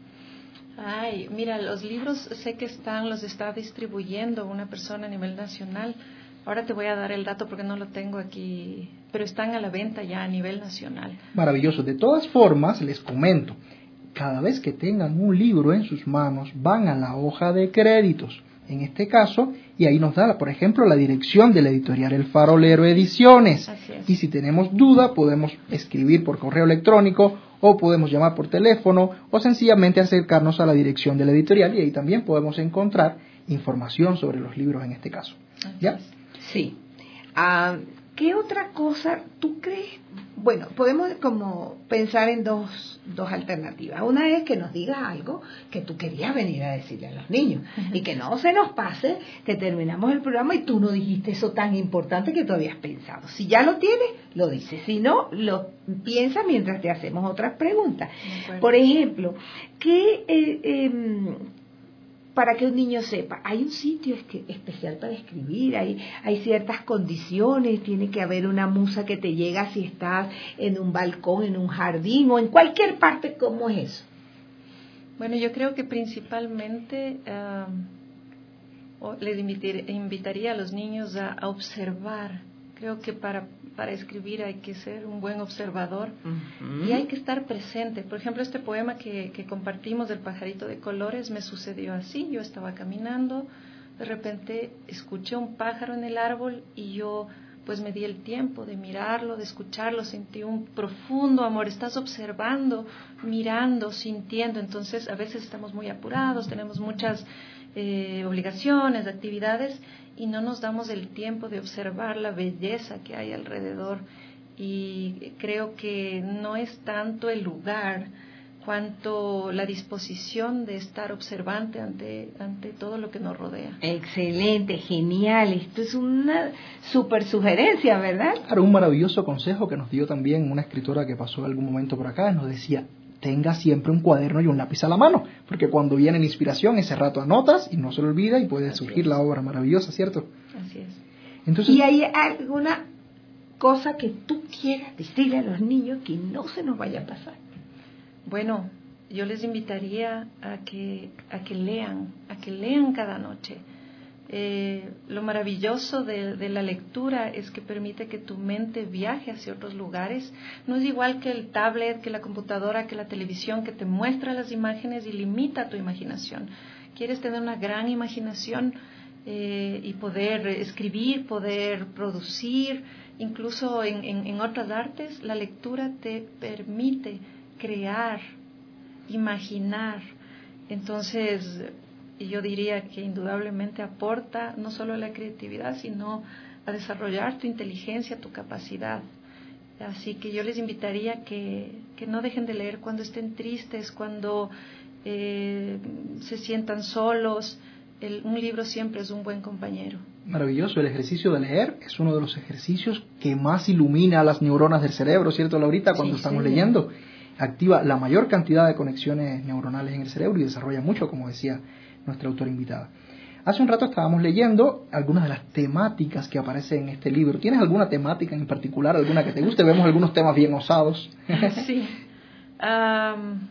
Ay, mira, los libros sé que están, los está distribuyendo una persona a nivel nacional. Ahora te voy a dar el dato porque no lo tengo aquí, pero están a la venta ya a nivel nacional. Maravilloso. De todas formas, les comento, cada vez que tengan un libro en sus manos, van a la hoja de créditos, en este caso, y ahí nos da, por ejemplo, la dirección de la editorial El Farolero Ediciones. Así es. Y si tenemos duda, podemos escribir por correo electrónico, o podemos llamar por teléfono, o sencillamente acercarnos a la dirección de la editorial, y ahí también podemos encontrar información sobre los libros en este caso. Así ¿Ya? es. Sí. Ah, ¿qué otra cosa tú crees? Bueno, podemos como pensar en dos, dos alternativas. Una es que nos digas algo que tú querías venir a decirle a los niños uh-huh. y que no se nos pase que terminamos el programa y tú no dijiste eso tan importante que tú habías pensado. Si ya lo tienes, lo dices. Si no, lo piensas mientras te hacemos otras preguntas. Por ejemplo, ¿qué... Eh, eh, para que un niño sepa, hay un sitio especial para escribir, hay, hay ciertas condiciones, tiene que haber una musa que te llega si estás en un balcón, en un jardín o en cualquier parte? ¿Cómo es eso? Bueno, yo creo que principalmente uh, les invitar, invitaría a los niños a, a observar. Creo que para, para escribir hay que ser un buen observador uh-huh. y hay que estar presente. Por ejemplo, este poema que, que compartimos del pajarito de colores me sucedió así. Yo estaba caminando, de repente escuché un pájaro en el árbol y yo pues me di el tiempo de mirarlo, de escucharlo, sentí un profundo amor. Estás observando, mirando, sintiendo. Entonces a veces estamos muy apurados, tenemos muchas eh, obligaciones, actividades, y no nos damos el tiempo de observar la belleza que hay alrededor. Y creo que no es tanto el lugar cuanto la disposición de estar observante ante, ante todo lo que nos rodea. Excelente, genial. Esto es una súper sugerencia, ¿verdad? Claro, un maravilloso consejo que nos dio también una escritora que pasó algún momento por acá. Nos decía, tenga siempre un cuaderno y un lápiz a la mano, porque cuando viene la inspiración, ese rato anotas y no se lo olvida y puede Así surgir es. La obra maravillosa, ¿cierto? Así es. Entonces, ¿y hay alguna cosa que tú quieras decirle a los niños que no se nos vaya a pasar? Bueno, yo les invitaría a que, a que lean, a que lean cada noche. Eh, lo maravilloso de, de la lectura es que permite que tu mente viaje hacia otros lugares. No es igual que el tablet, que la computadora, que la televisión, que te muestra las imágenes y limita tu imaginación. Quieres tener una gran imaginación eh, y poder escribir, poder producir, incluso en, en, en otras artes, la lectura te permite crear, imaginar. Entonces, yo diría que indudablemente aporta no solo a la creatividad, sino a desarrollar tu inteligencia, tu capacidad. Así que yo les invitaría que, que no dejen de leer cuando estén tristes, cuando eh, se sientan solos. El, un libro siempre es un buen compañero. Maravilloso, el ejercicio de leer es uno de los ejercicios que más ilumina las neuronas del cerebro, ¿cierto, Laurita? Cuando sí, estamos sí. leyendo, activa la mayor cantidad de conexiones neuronales en el cerebro y desarrolla mucho, como decía nuestra autora invitada. Hace un rato estábamos leyendo algunas de las temáticas que aparecen en este libro. ¿Tienes alguna temática en particular, alguna que te guste? Vemos algunos temas bien osados. Sí. Um,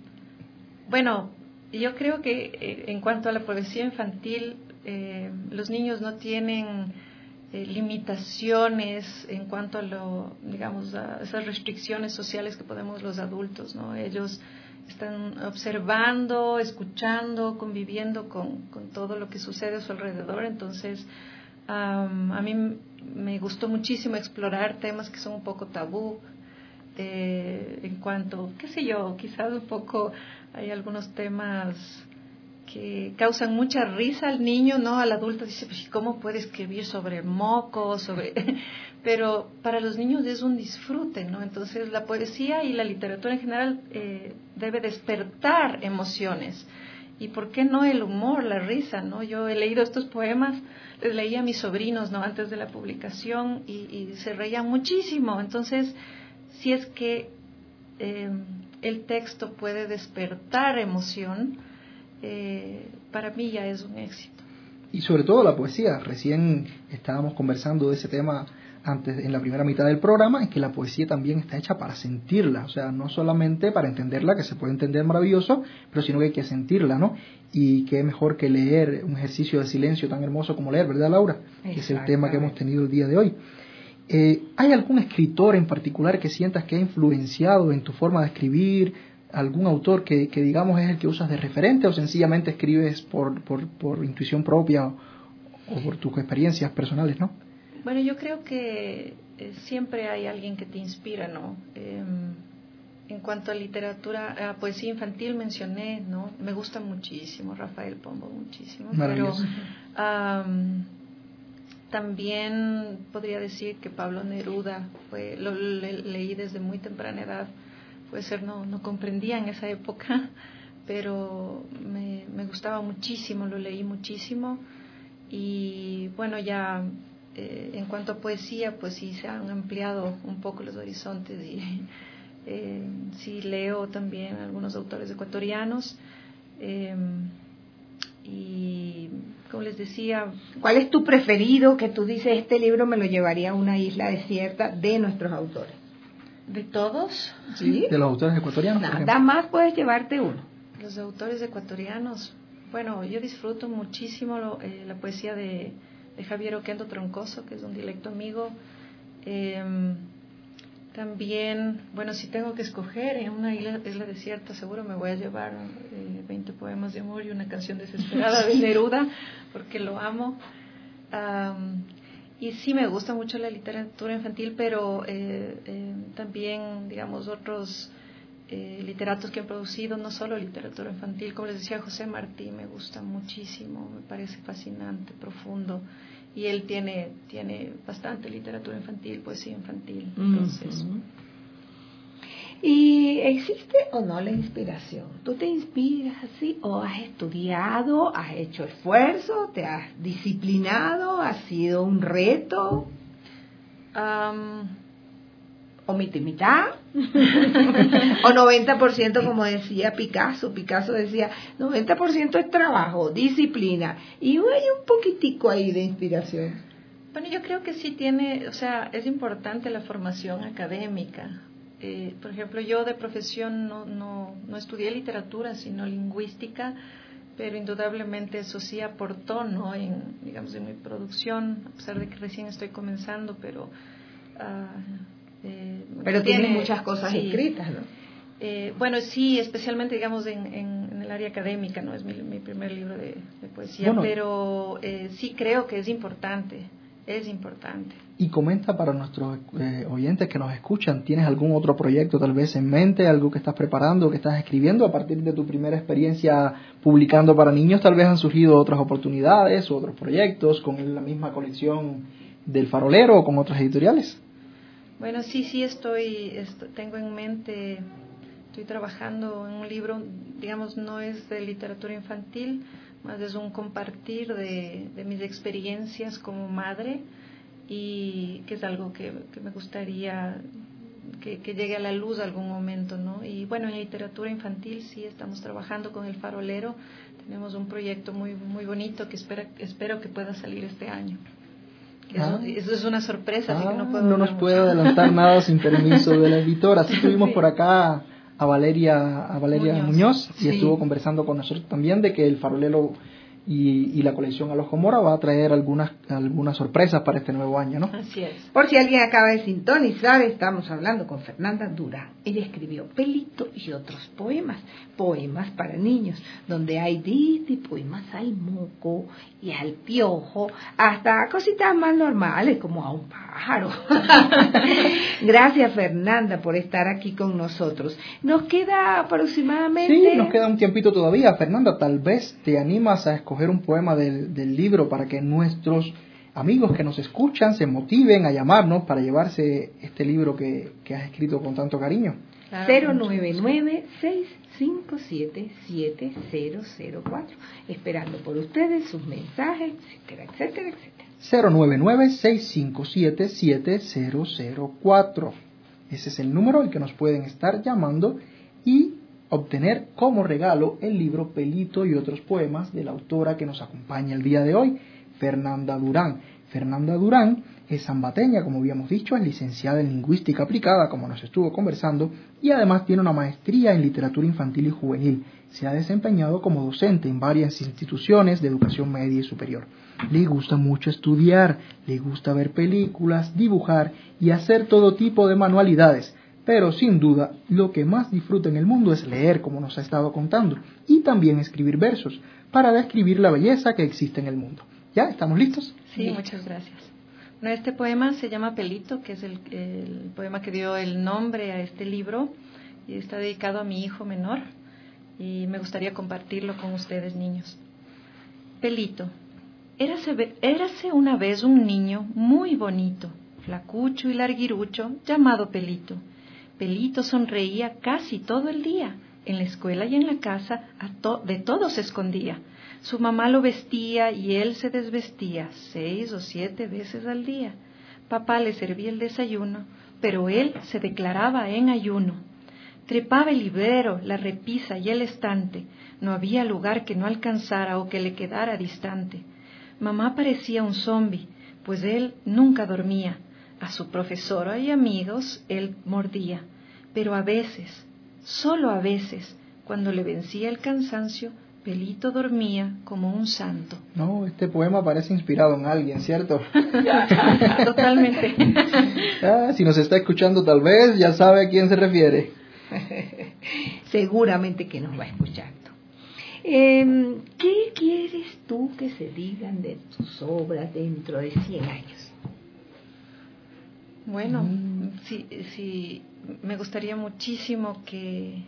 bueno, yo creo que eh, en cuanto a la poesía infantil, eh, los niños no tienen eh, limitaciones en cuanto a lo, digamos, a esas restricciones sociales que podemos los adultos, ¿no? Ellos están observando, escuchando, conviviendo con, con todo lo que sucede a su alrededor. Entonces, um, a mí me gustó muchísimo explorar temas que son un poco tabú, eh, en cuanto, qué sé yo, quizás un poco hay algunos temas que causan mucha risa al niño, ¿no? Al adulto dice, pues, ¿cómo puede escribir sobre moco, sobre...? Pero para los niños es un disfrute, ¿no? Entonces la poesía y la literatura en general eh, debe despertar emociones. Y ¿por qué no el humor, la risa, ¿no? Yo he leído estos poemas, les leí a mis sobrinos, ¿no? Antes de la publicación y, y se reían muchísimo. Entonces, si es que eh, el texto puede despertar emoción, eh, para mí ya es un éxito. Y sobre todo la poesía. Recién estábamos conversando de ese tema antes, en la primera mitad del programa, es que la poesía también está hecha para sentirla, o sea, no solamente para entenderla, que se puede entender maravilloso, pero sino que hay que sentirla, ¿no? Y qué mejor que leer un ejercicio de silencio tan hermoso como leer, ¿verdad, Laura? Que es el tema que hemos tenido el día de hoy. Eh, ¿Hay algún escritor en particular que sientas que ha influenciado en tu forma de escribir? ¿Algún autor que, que digamos es el que usas de referente o sencillamente escribes por, por, por intuición propia o, o por tus experiencias personales, ¿no? Bueno, yo creo que eh, siempre hay alguien que te inspira, ¿no? Eh, en cuanto a literatura, a poesía infantil mencioné, ¿no? Me gusta muchísimo Rafael Pombo, muchísimo. Pero um, también podría decir que Pablo Neruda, fue, lo le, leí desde muy temprana edad, puede ser no, no comprendía en esa época, pero me, me gustaba muchísimo, lo leí muchísimo. Y bueno, ya eh, en cuanto a poesía, pues sí se han ampliado un poco los horizontes y eh, sí leo también algunos autores ecuatorianos. Eh, y como les decía... ¿Cuál es tu preferido que tú dices, este libro me lo llevaría a una isla desierta de nuestros autores? ¿De todos? Sí. De los autores ecuatorianos. Nada más puedes llevarte uno. Los autores ecuatorianos. Bueno, yo disfruto muchísimo lo, eh, la poesía de, de Javier Oquendo Troncoso, que es un dialecto amigo. Eh, también, bueno, si tengo que escoger en una isla, isla desierta, seguro me voy a llevar eh, veinte poemas de amor y una canción desesperada de Neruda, porque lo amo. Um, y sí me gusta mucho la literatura infantil, pero eh, eh, también, digamos, otros eh, literatos que han producido, no solo literatura infantil, como les decía, José Martí me gusta muchísimo, me parece fascinante, profundo. Y él tiene tiene bastante literatura infantil, poesía infantil. Entonces, uh-huh. ¿Y existe o no la inspiración? ¿Tú te inspiras así o has estudiado, has hecho esfuerzo, te has disciplinado, ha sido un reto? Um, ¿O mitad y mitad? ¿O noventa por ciento como decía Picasso? Picasso decía, noventa por ciento es trabajo, disciplina, y hay un poquitico ahí de inspiración. Bueno, yo creo que sí tiene, o sea, es importante la formación académica. Eh, por ejemplo, yo de profesión no, no, no estudié literatura, sino lingüística, pero indudablemente eso sí aportó, ¿no? En, digamos, en mi producción, a pesar de que recién estoy comenzando, pero... Uh, Eh, Pero tiene, tienes muchas cosas sí, escritas, ¿no? Eh, bueno, sí, especialmente, digamos, en, en, en el área académica, no es mi, mi primer libro de, de poesía, bueno, pero eh, sí creo que es importante, es importante. Y comenta para nuestros eh, oyentes que nos escuchan, ¿tienes algún otro proyecto tal vez en mente, algo que estás preparando, que estás escribiendo a partir de tu primera experiencia publicando para niños? Tal vez han surgido otras oportunidades, otros proyectos con la misma colección del Farolero o con otras editoriales. Bueno, sí, sí, estoy, estoy, tengo en mente, estoy trabajando en un libro, digamos, no es de literatura infantil, más es un compartir de, de mis experiencias como madre, y que es algo que, que me gustaría que, que llegue a la luz algún momento, ¿no? Y bueno, en literatura infantil sí estamos trabajando con el Farolero, tenemos un proyecto muy, muy bonito que espera, espero que pueda salir este año. Eso, ah, eso es una sorpresa, ah, así que no puedo no nos puede adelantar nada sin permiso de la editora. Así tuvimos sí. por acá a Valeria a Valeria Muñoz, Muñoz y sí. estuvo conversando con nosotros también de que el Farolero y, y la colección Alojo Mora va a traer algunas algunas sorpresas para este nuevo año, ¿no? Así es. Por si alguien acaba de sintonizar, estamos hablando con Fernanda Durán. Ella escribió Pelito y otros poemas, poemas para niños, donde hay desde poemas al moco y al piojo, hasta cositas más normales como a un pájaro. Gracias, Fernanda, por estar aquí con nosotros. Nos queda aproximadamente... Sí, nos queda un tiempito todavía. Fernanda, tal vez te animas a escoger un poema del, del libro para que nuestros amigos que nos escuchan se motiven a llamarnos para llevarse este libro que, que has escrito con tanto cariño. Claro, cero nueve nueve, seis cinco siete, siete cero cero cuatro, esperando por ustedes sus mensajes, etcétera, etcétera, etcétera. cero nueve nueve, seis cinco siete, siete cero cero cuatro. Ese es el número al que nos pueden estar llamando y obtener como regalo el libro Pelito y otros poemas de la autora que nos acompaña el día de hoy, Fernanda Durán. Fernanda Durán es zambateña, como habíamos dicho, es licenciada en Lingüística Aplicada, como nos estuvo conversando, y además tiene una maestría en Literatura Infantil y Juvenil. Se ha desempeñado como docente en varias instituciones de educación media y superior. Le gusta mucho estudiar, le gusta ver películas, dibujar y hacer todo tipo de manualidades. Pero sin duda, lo que más disfruta en el mundo es leer, como nos ha estado contando, y también escribir versos, para describir la belleza que existe en el mundo. ¿Ya? ¿Estamos listos? Sí, sí. Muchas gracias. Bueno, este poema se llama Pelito, que es el, el poema que dio el nombre a este libro, y está dedicado a mi hijo menor, y me gustaría compartirlo con ustedes, niños. Pelito. Érase, érase una vez un niño muy bonito, flacucho y larguirucho, llamado Pelito. Pelito sonreía casi todo el día. En la escuela y en la casa a to- de todo se escondía. Su mamá lo vestía y él se desvestía seis o siete veces al día. Papá le servía el desayuno, pero él se declaraba en ayuno. Trepaba el librero, la repisa y el estante. No había lugar que no alcanzara o que le quedara distante. Mamá parecía un zombi, pues él nunca dormía. A su profesora y amigos él mordía. Pero a veces, solo a veces, cuando le vencía el cansancio, Pelito dormía como un santo. No, este poema parece inspirado en alguien, ¿cierto? Totalmente. Ah, si nos está escuchando tal vez, ya sabe a quién se refiere. Seguramente que nos va escuchando. Eh, ¿Qué quieres tú que se digan de tus obras dentro de cien años? Bueno, mm. sí, sí, me gustaría muchísimo que,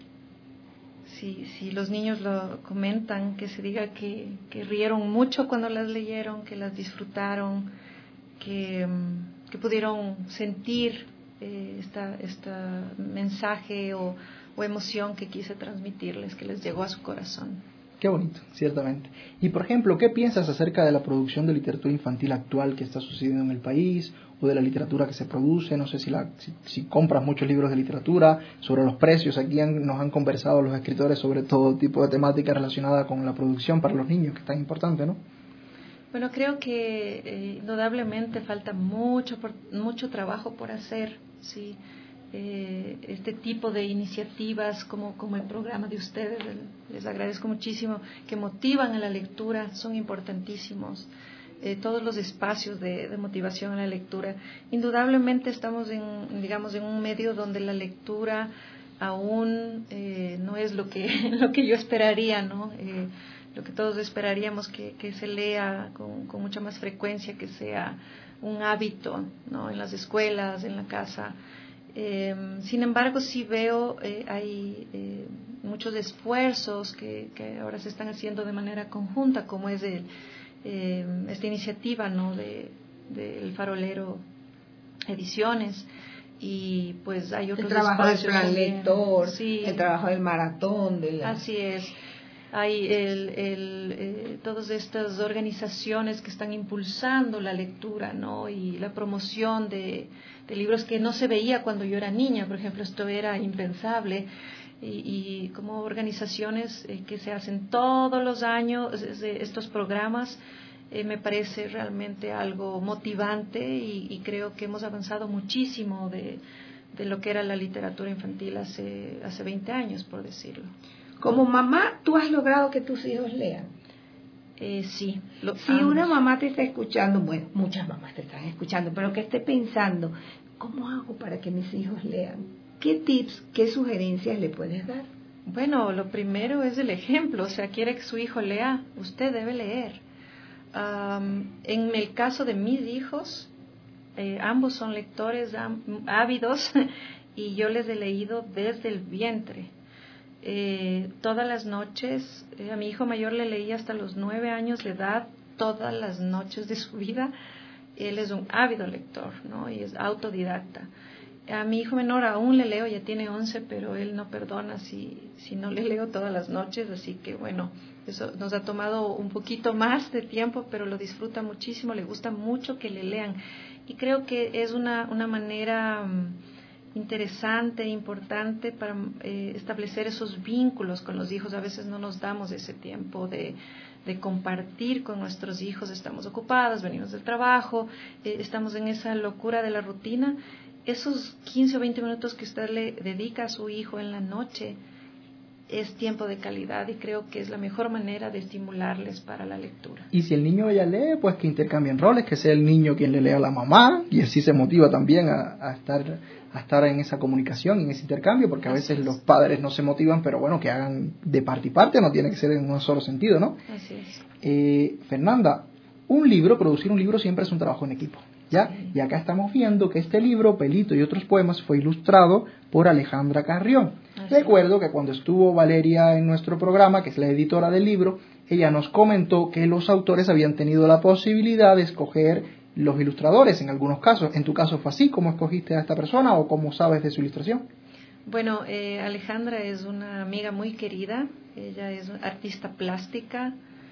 si, si los niños lo comentan, que se diga que, que rieron mucho cuando las leyeron, que las disfrutaron, que, que pudieron sentir eh, esta, esta mensaje o, o emoción que quise transmitirles, que les llegó a su corazón. Qué bonito, ciertamente. Y por ejemplo, ¿qué piensas acerca de la producción de literatura infantil actual que está sucediendo en el país o de la literatura que se produce? No sé si, la, si, si compras muchos libros de literatura, sobre los precios. Aquí han, nos han conversado los escritores sobre todo tipo de temática relacionada con la producción para los niños, que es tan importante, ¿no? Bueno, creo que eh, indudablemente falta mucho, por, mucho trabajo por hacer, sí. Eh, este tipo de iniciativas como, como el programa de ustedes, les agradezco muchísimo, que motivan a la lectura, son importantísimos. Eh, todos los espacios de, de motivación a la lectura. Indudablemente estamos en, digamos, en un medio donde la lectura aún eh, no es lo que, lo que yo esperaría, ¿no? Eh, lo que todos esperaríamos que, que se lea con, con mucha más frecuencia, que sea un hábito, ¿no? En las escuelas, en la casa. Eh, sin embargo, sí veo, eh, hay eh, muchos esfuerzos que, que ahora se están haciendo de manera conjunta, como es el, eh, esta iniciativa, ¿no? de, de El Farolero Ediciones, y pues hay otros el trabajo espacios del plan también. lector, Sí. el trabajo del maratón. De la... Así es. Hay el, el, eh, todas estas organizaciones que están impulsando la lectura, ¿no? Y la promoción de, de libros que no se veía cuando yo era niña. Por ejemplo, esto era impensable. Y, y como organizaciones eh, que se hacen todos los años, estos programas, eh, me parece realmente algo motivante y, y creo que hemos avanzado muchísimo de, de lo que era la literatura infantil hace, hace veinte años, por decirlo. Como mamá, ¿tú has logrado que tus hijos lean? Eh, sí. Lo, si ambos. Una mamá te está escuchando, bueno, muchas mamás te están escuchando, pero que esté pensando, ¿cómo hago para que mis hijos lean? ¿Qué tips, qué sugerencias le puedes dar? Bueno, lo primero es el ejemplo. O sea, quiere que su hijo lea, usted debe leer. Um, en el caso de mis hijos, eh, ambos son lectores ávidos y yo les he leído desde el vientre. Eh, todas las noches, eh, a mi hijo mayor le leí hasta los nueve años de edad, todas las noches de su vida. Él es un ávido lector, ¿no? Y es autodidacta. A mi hijo menor aún le leo, ya tiene once, pero él no perdona si, si no le leo todas las noches, así que bueno, eso nos ha tomado un poquito más de tiempo, pero lo disfruta muchísimo, le gusta mucho que le lean. Y creo que es una, una manera um, interesante, importante para eh, establecer esos vínculos con los hijos. A veces no nos damos ese tiempo de, de compartir con nuestros hijos, estamos ocupados, venimos del trabajo, eh, estamos en esa locura de la rutina. Esos quince o veinte minutos que usted le dedica a su hijo en la noche es tiempo de calidad y creo que es la mejor manera de estimularles para la lectura. Y si el niño ya lee, pues que intercambien roles, que sea el niño quien le lea a la mamá y así se motiva también a, a estar a estar en esa comunicación, en ese intercambio, porque a Así veces es. Los padres no se motivan, pero bueno, que hagan de parte y parte, no tiene que ser en un solo sentido, ¿no? Así es. Eh, Fernanda, un libro, producir un libro siempre es un trabajo en equipo. ¿Ya? Sí. Y acá estamos viendo que este libro, Pelito y otros poemas, fue ilustrado por Alejandra Carrión. Así Recuerdo que cuando estuvo Valeria en nuestro programa, que es la editora del libro, ella nos comentó que los autores habían tenido la posibilidad de escoger los ilustradores en algunos casos. ¿En tu caso fue así? ¿Cómo escogiste a esta persona o cómo sabes de su ilustración? Bueno, eh, Alejandra es una amiga muy querida, ella es artista plástica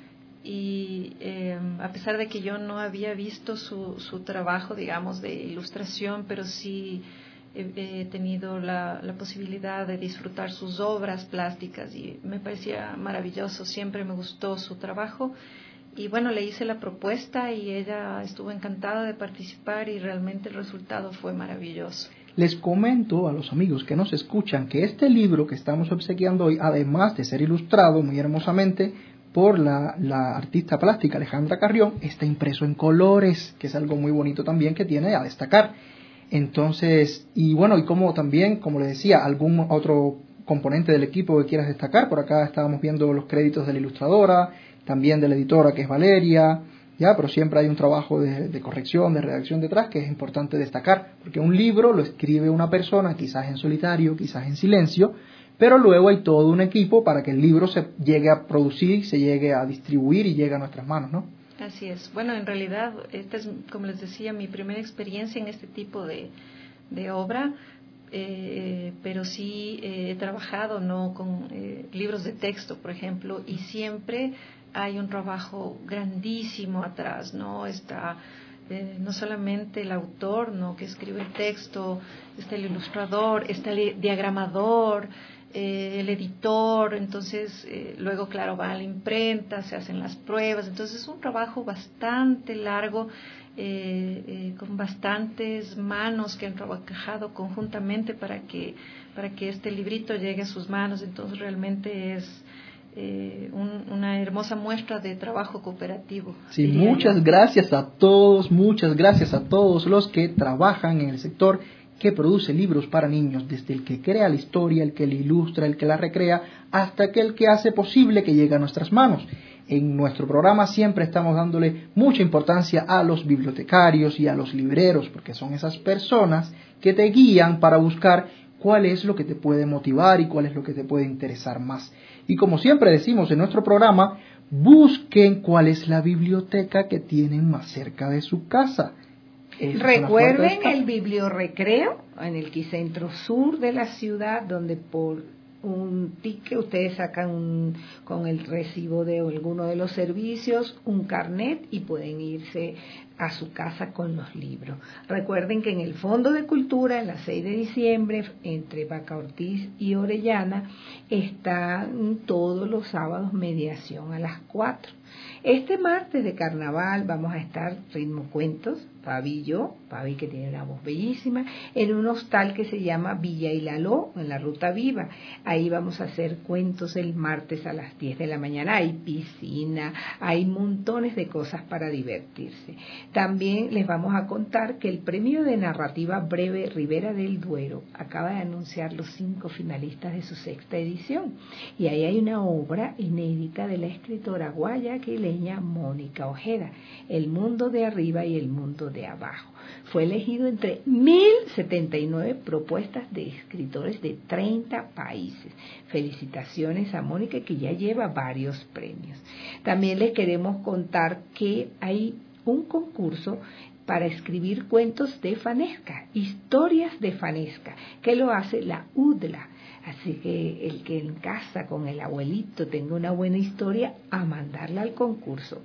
y eh, a pesar de que yo no había visto su, su trabajo, digamos, de ilustración, pero sí he, he tenido la, la posibilidad de disfrutar sus obras plásticas y me parecía maravilloso, siempre me gustó su trabajo. Y bueno, le hice la propuesta y ella estuvo encantada de participar y realmente el resultado fue maravilloso. Les comento a los amigos que nos escuchan que este libro que estamos obsequiando hoy, además de ser ilustrado muy hermosamente por la, la artista plástica Alejandra Carrión, está impreso en colores, que es algo muy bonito también que tiene a destacar. Entonces, y bueno, y como también, como le decía, algún otro componente del equipo que quieras destacar. Por acá estábamos viendo los créditos de la ilustradora, también de la editora, que es Valeria, ya, pero siempre hay un trabajo de, de corrección, de redacción detrás, que es importante destacar, porque un libro lo escribe una persona, quizás en solitario, quizás en silencio, pero luego hay todo un equipo para que el libro se llegue a producir, se llegue a distribuir y llegue a nuestras manos, ¿no? Así es. Bueno, en realidad, esta es, como les decía, mi primera experiencia en este tipo de, de obra, eh, pero sí eh, he trabajado, ¿no?, con eh, libros de texto, por ejemplo, y siempre hay un trabajo grandísimo atrás, ¿no? Está eh, no solamente el autor, ¿no?, que escribe el texto, está el ilustrador, está el diagramador, eh, el editor, entonces eh, luego, claro, va a la imprenta, se hacen las pruebas, entonces es un trabajo bastante largo, eh, eh, con bastantes manos que han trabajado conjuntamente para que, para que este librito llegue a sus manos, entonces realmente es Eh, un, una hermosa muestra de trabajo cooperativo. Sí, muchas yo. gracias a todos, muchas gracias a todos los que trabajan en el sector que produce libros para niños, desde el que crea la historia, el que la ilustra, el que la recrea, hasta que el que hace posible que llegue a nuestras manos. En nuestro programa siempre estamos dándole mucha importancia a los bibliotecarios y a los libreros, porque son esas personas que te guían para buscar cuál es lo que te puede motivar y cuál es lo que te puede interesar más. Y como siempre decimos en nuestro programa, busquen cuál es la biblioteca que tienen más cerca de su casa. Esas Recuerden el bibliorecreo en el Quicentro Sur de la ciudad, donde por un ticket ustedes sacan un, con el recibo de alguno de los servicios un carnet y pueden irse a su casa con los libros. Recuerden que en el Fondo de Cultura, en la seis de diciembre, entre Vaca Ortiz y Orellana, están todos los sábados mediación a las cuatro. Este martes de carnaval vamos a estar Ritmo Cuentos, Fabi y yo, Fabi que tiene una voz bellísima, en un hostal que se llama Villa Hilaló, en la Ruta Viva. Ahí vamos a hacer cuentos el martes a las diez de la mañana. Hay piscina, hay montones de cosas para divertirse. También les vamos a contar que el premio de narrativa breve Ribera del Duero acaba de anunciar los cinco finalistas de su sexta edición. Y ahí hay una obra inédita de la escritora guayaquileña Mónica Ojeda, El mundo de arriba y el mundo de abajo. Fue elegido entre mil setenta y nueve propuestas de escritores de treinta países. Felicitaciones a Mónica, que ya lleva varios premios. También les queremos contar que hay un concurso para escribir cuentos de Fanesca, historias de Fanesca, que lo hace la U D L A. Así que el que en casa con el abuelito tenga una buena historia, a mandarla al concurso.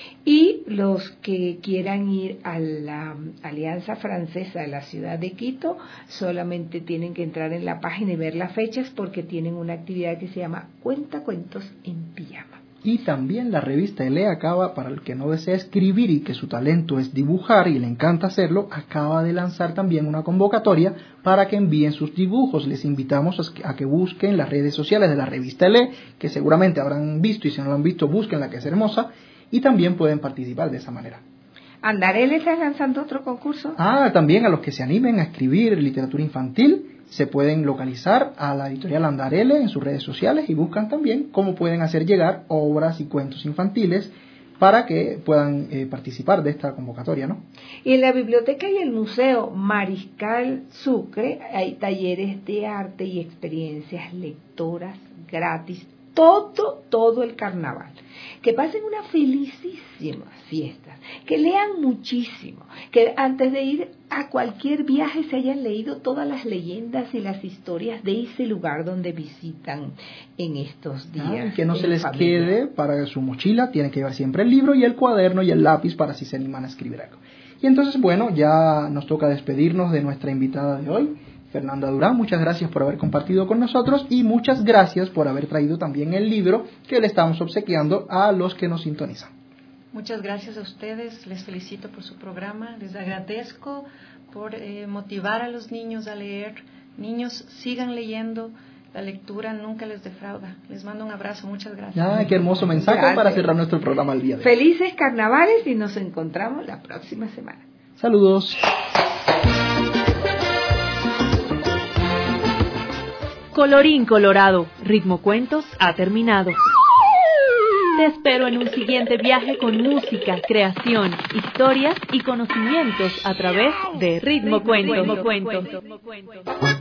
Y los que quieran ir a la Alianza Francesa de la ciudad de Quito, solamente tienen que entrar en la página y ver las fechas, porque tienen una actividad que se llama Cuentacuentos en Pijama. Y también la revista Ele acaba, para el que no desea escribir y que su talento es dibujar y le encanta hacerlo, acaba de lanzar también una convocatoria para que envíen sus dibujos. Les invitamos a que busquen las redes sociales de la revista Ele, que seguramente habrán visto, y si no lo han visto, busquen, que es hermosa, y también pueden participar de esa manera. ¿Andarele está lanzando otro concurso? Ah, también a los que se animen a escribir literatura infantil, se pueden localizar a la editorial Andarele en sus redes sociales y buscan también cómo pueden hacer llegar obras y cuentos infantiles para que puedan eh, participar de esta convocatoria, ¿no? Y en la biblioteca y el Museo Mariscal Sucre hay talleres de arte y experiencias lectoras gratis todo, todo el carnaval. Que pasen unas felicísimas fiestas, que lean muchísimo, que antes de ir a cualquier viaje se hayan leído todas las leyendas y las historias de ese lugar donde visitan en estos días. Ah, que no se les familia. quede para su mochila, tienen que llevar siempre el libro y el cuaderno y el lápiz para si se animan a escribir algo. Y entonces, bueno, ya nos toca despedirnos de nuestra invitada de hoy, Fernanda Durán. Muchas gracias por haber compartido con nosotros y muchas gracias por haber traído también el libro que le estamos obsequiando a los que nos sintonizan. Muchas gracias a ustedes, les felicito por su programa, les agradezco por eh, motivar a los niños a leer. Niños, sigan leyendo, la lectura nunca les defrauda. Les mando un abrazo, muchas gracias. Ah, qué hermoso mensaje Gracias. Para cerrar nuestro programa el día de hoy. Felices carnavales y nos encontramos la próxima semana. Saludos. Colorín colorado, Ritmo Cuentos ha terminado. Te espero en un siguiente viaje con música, creación, historias y conocimientos a través de Ritmo Cuentos.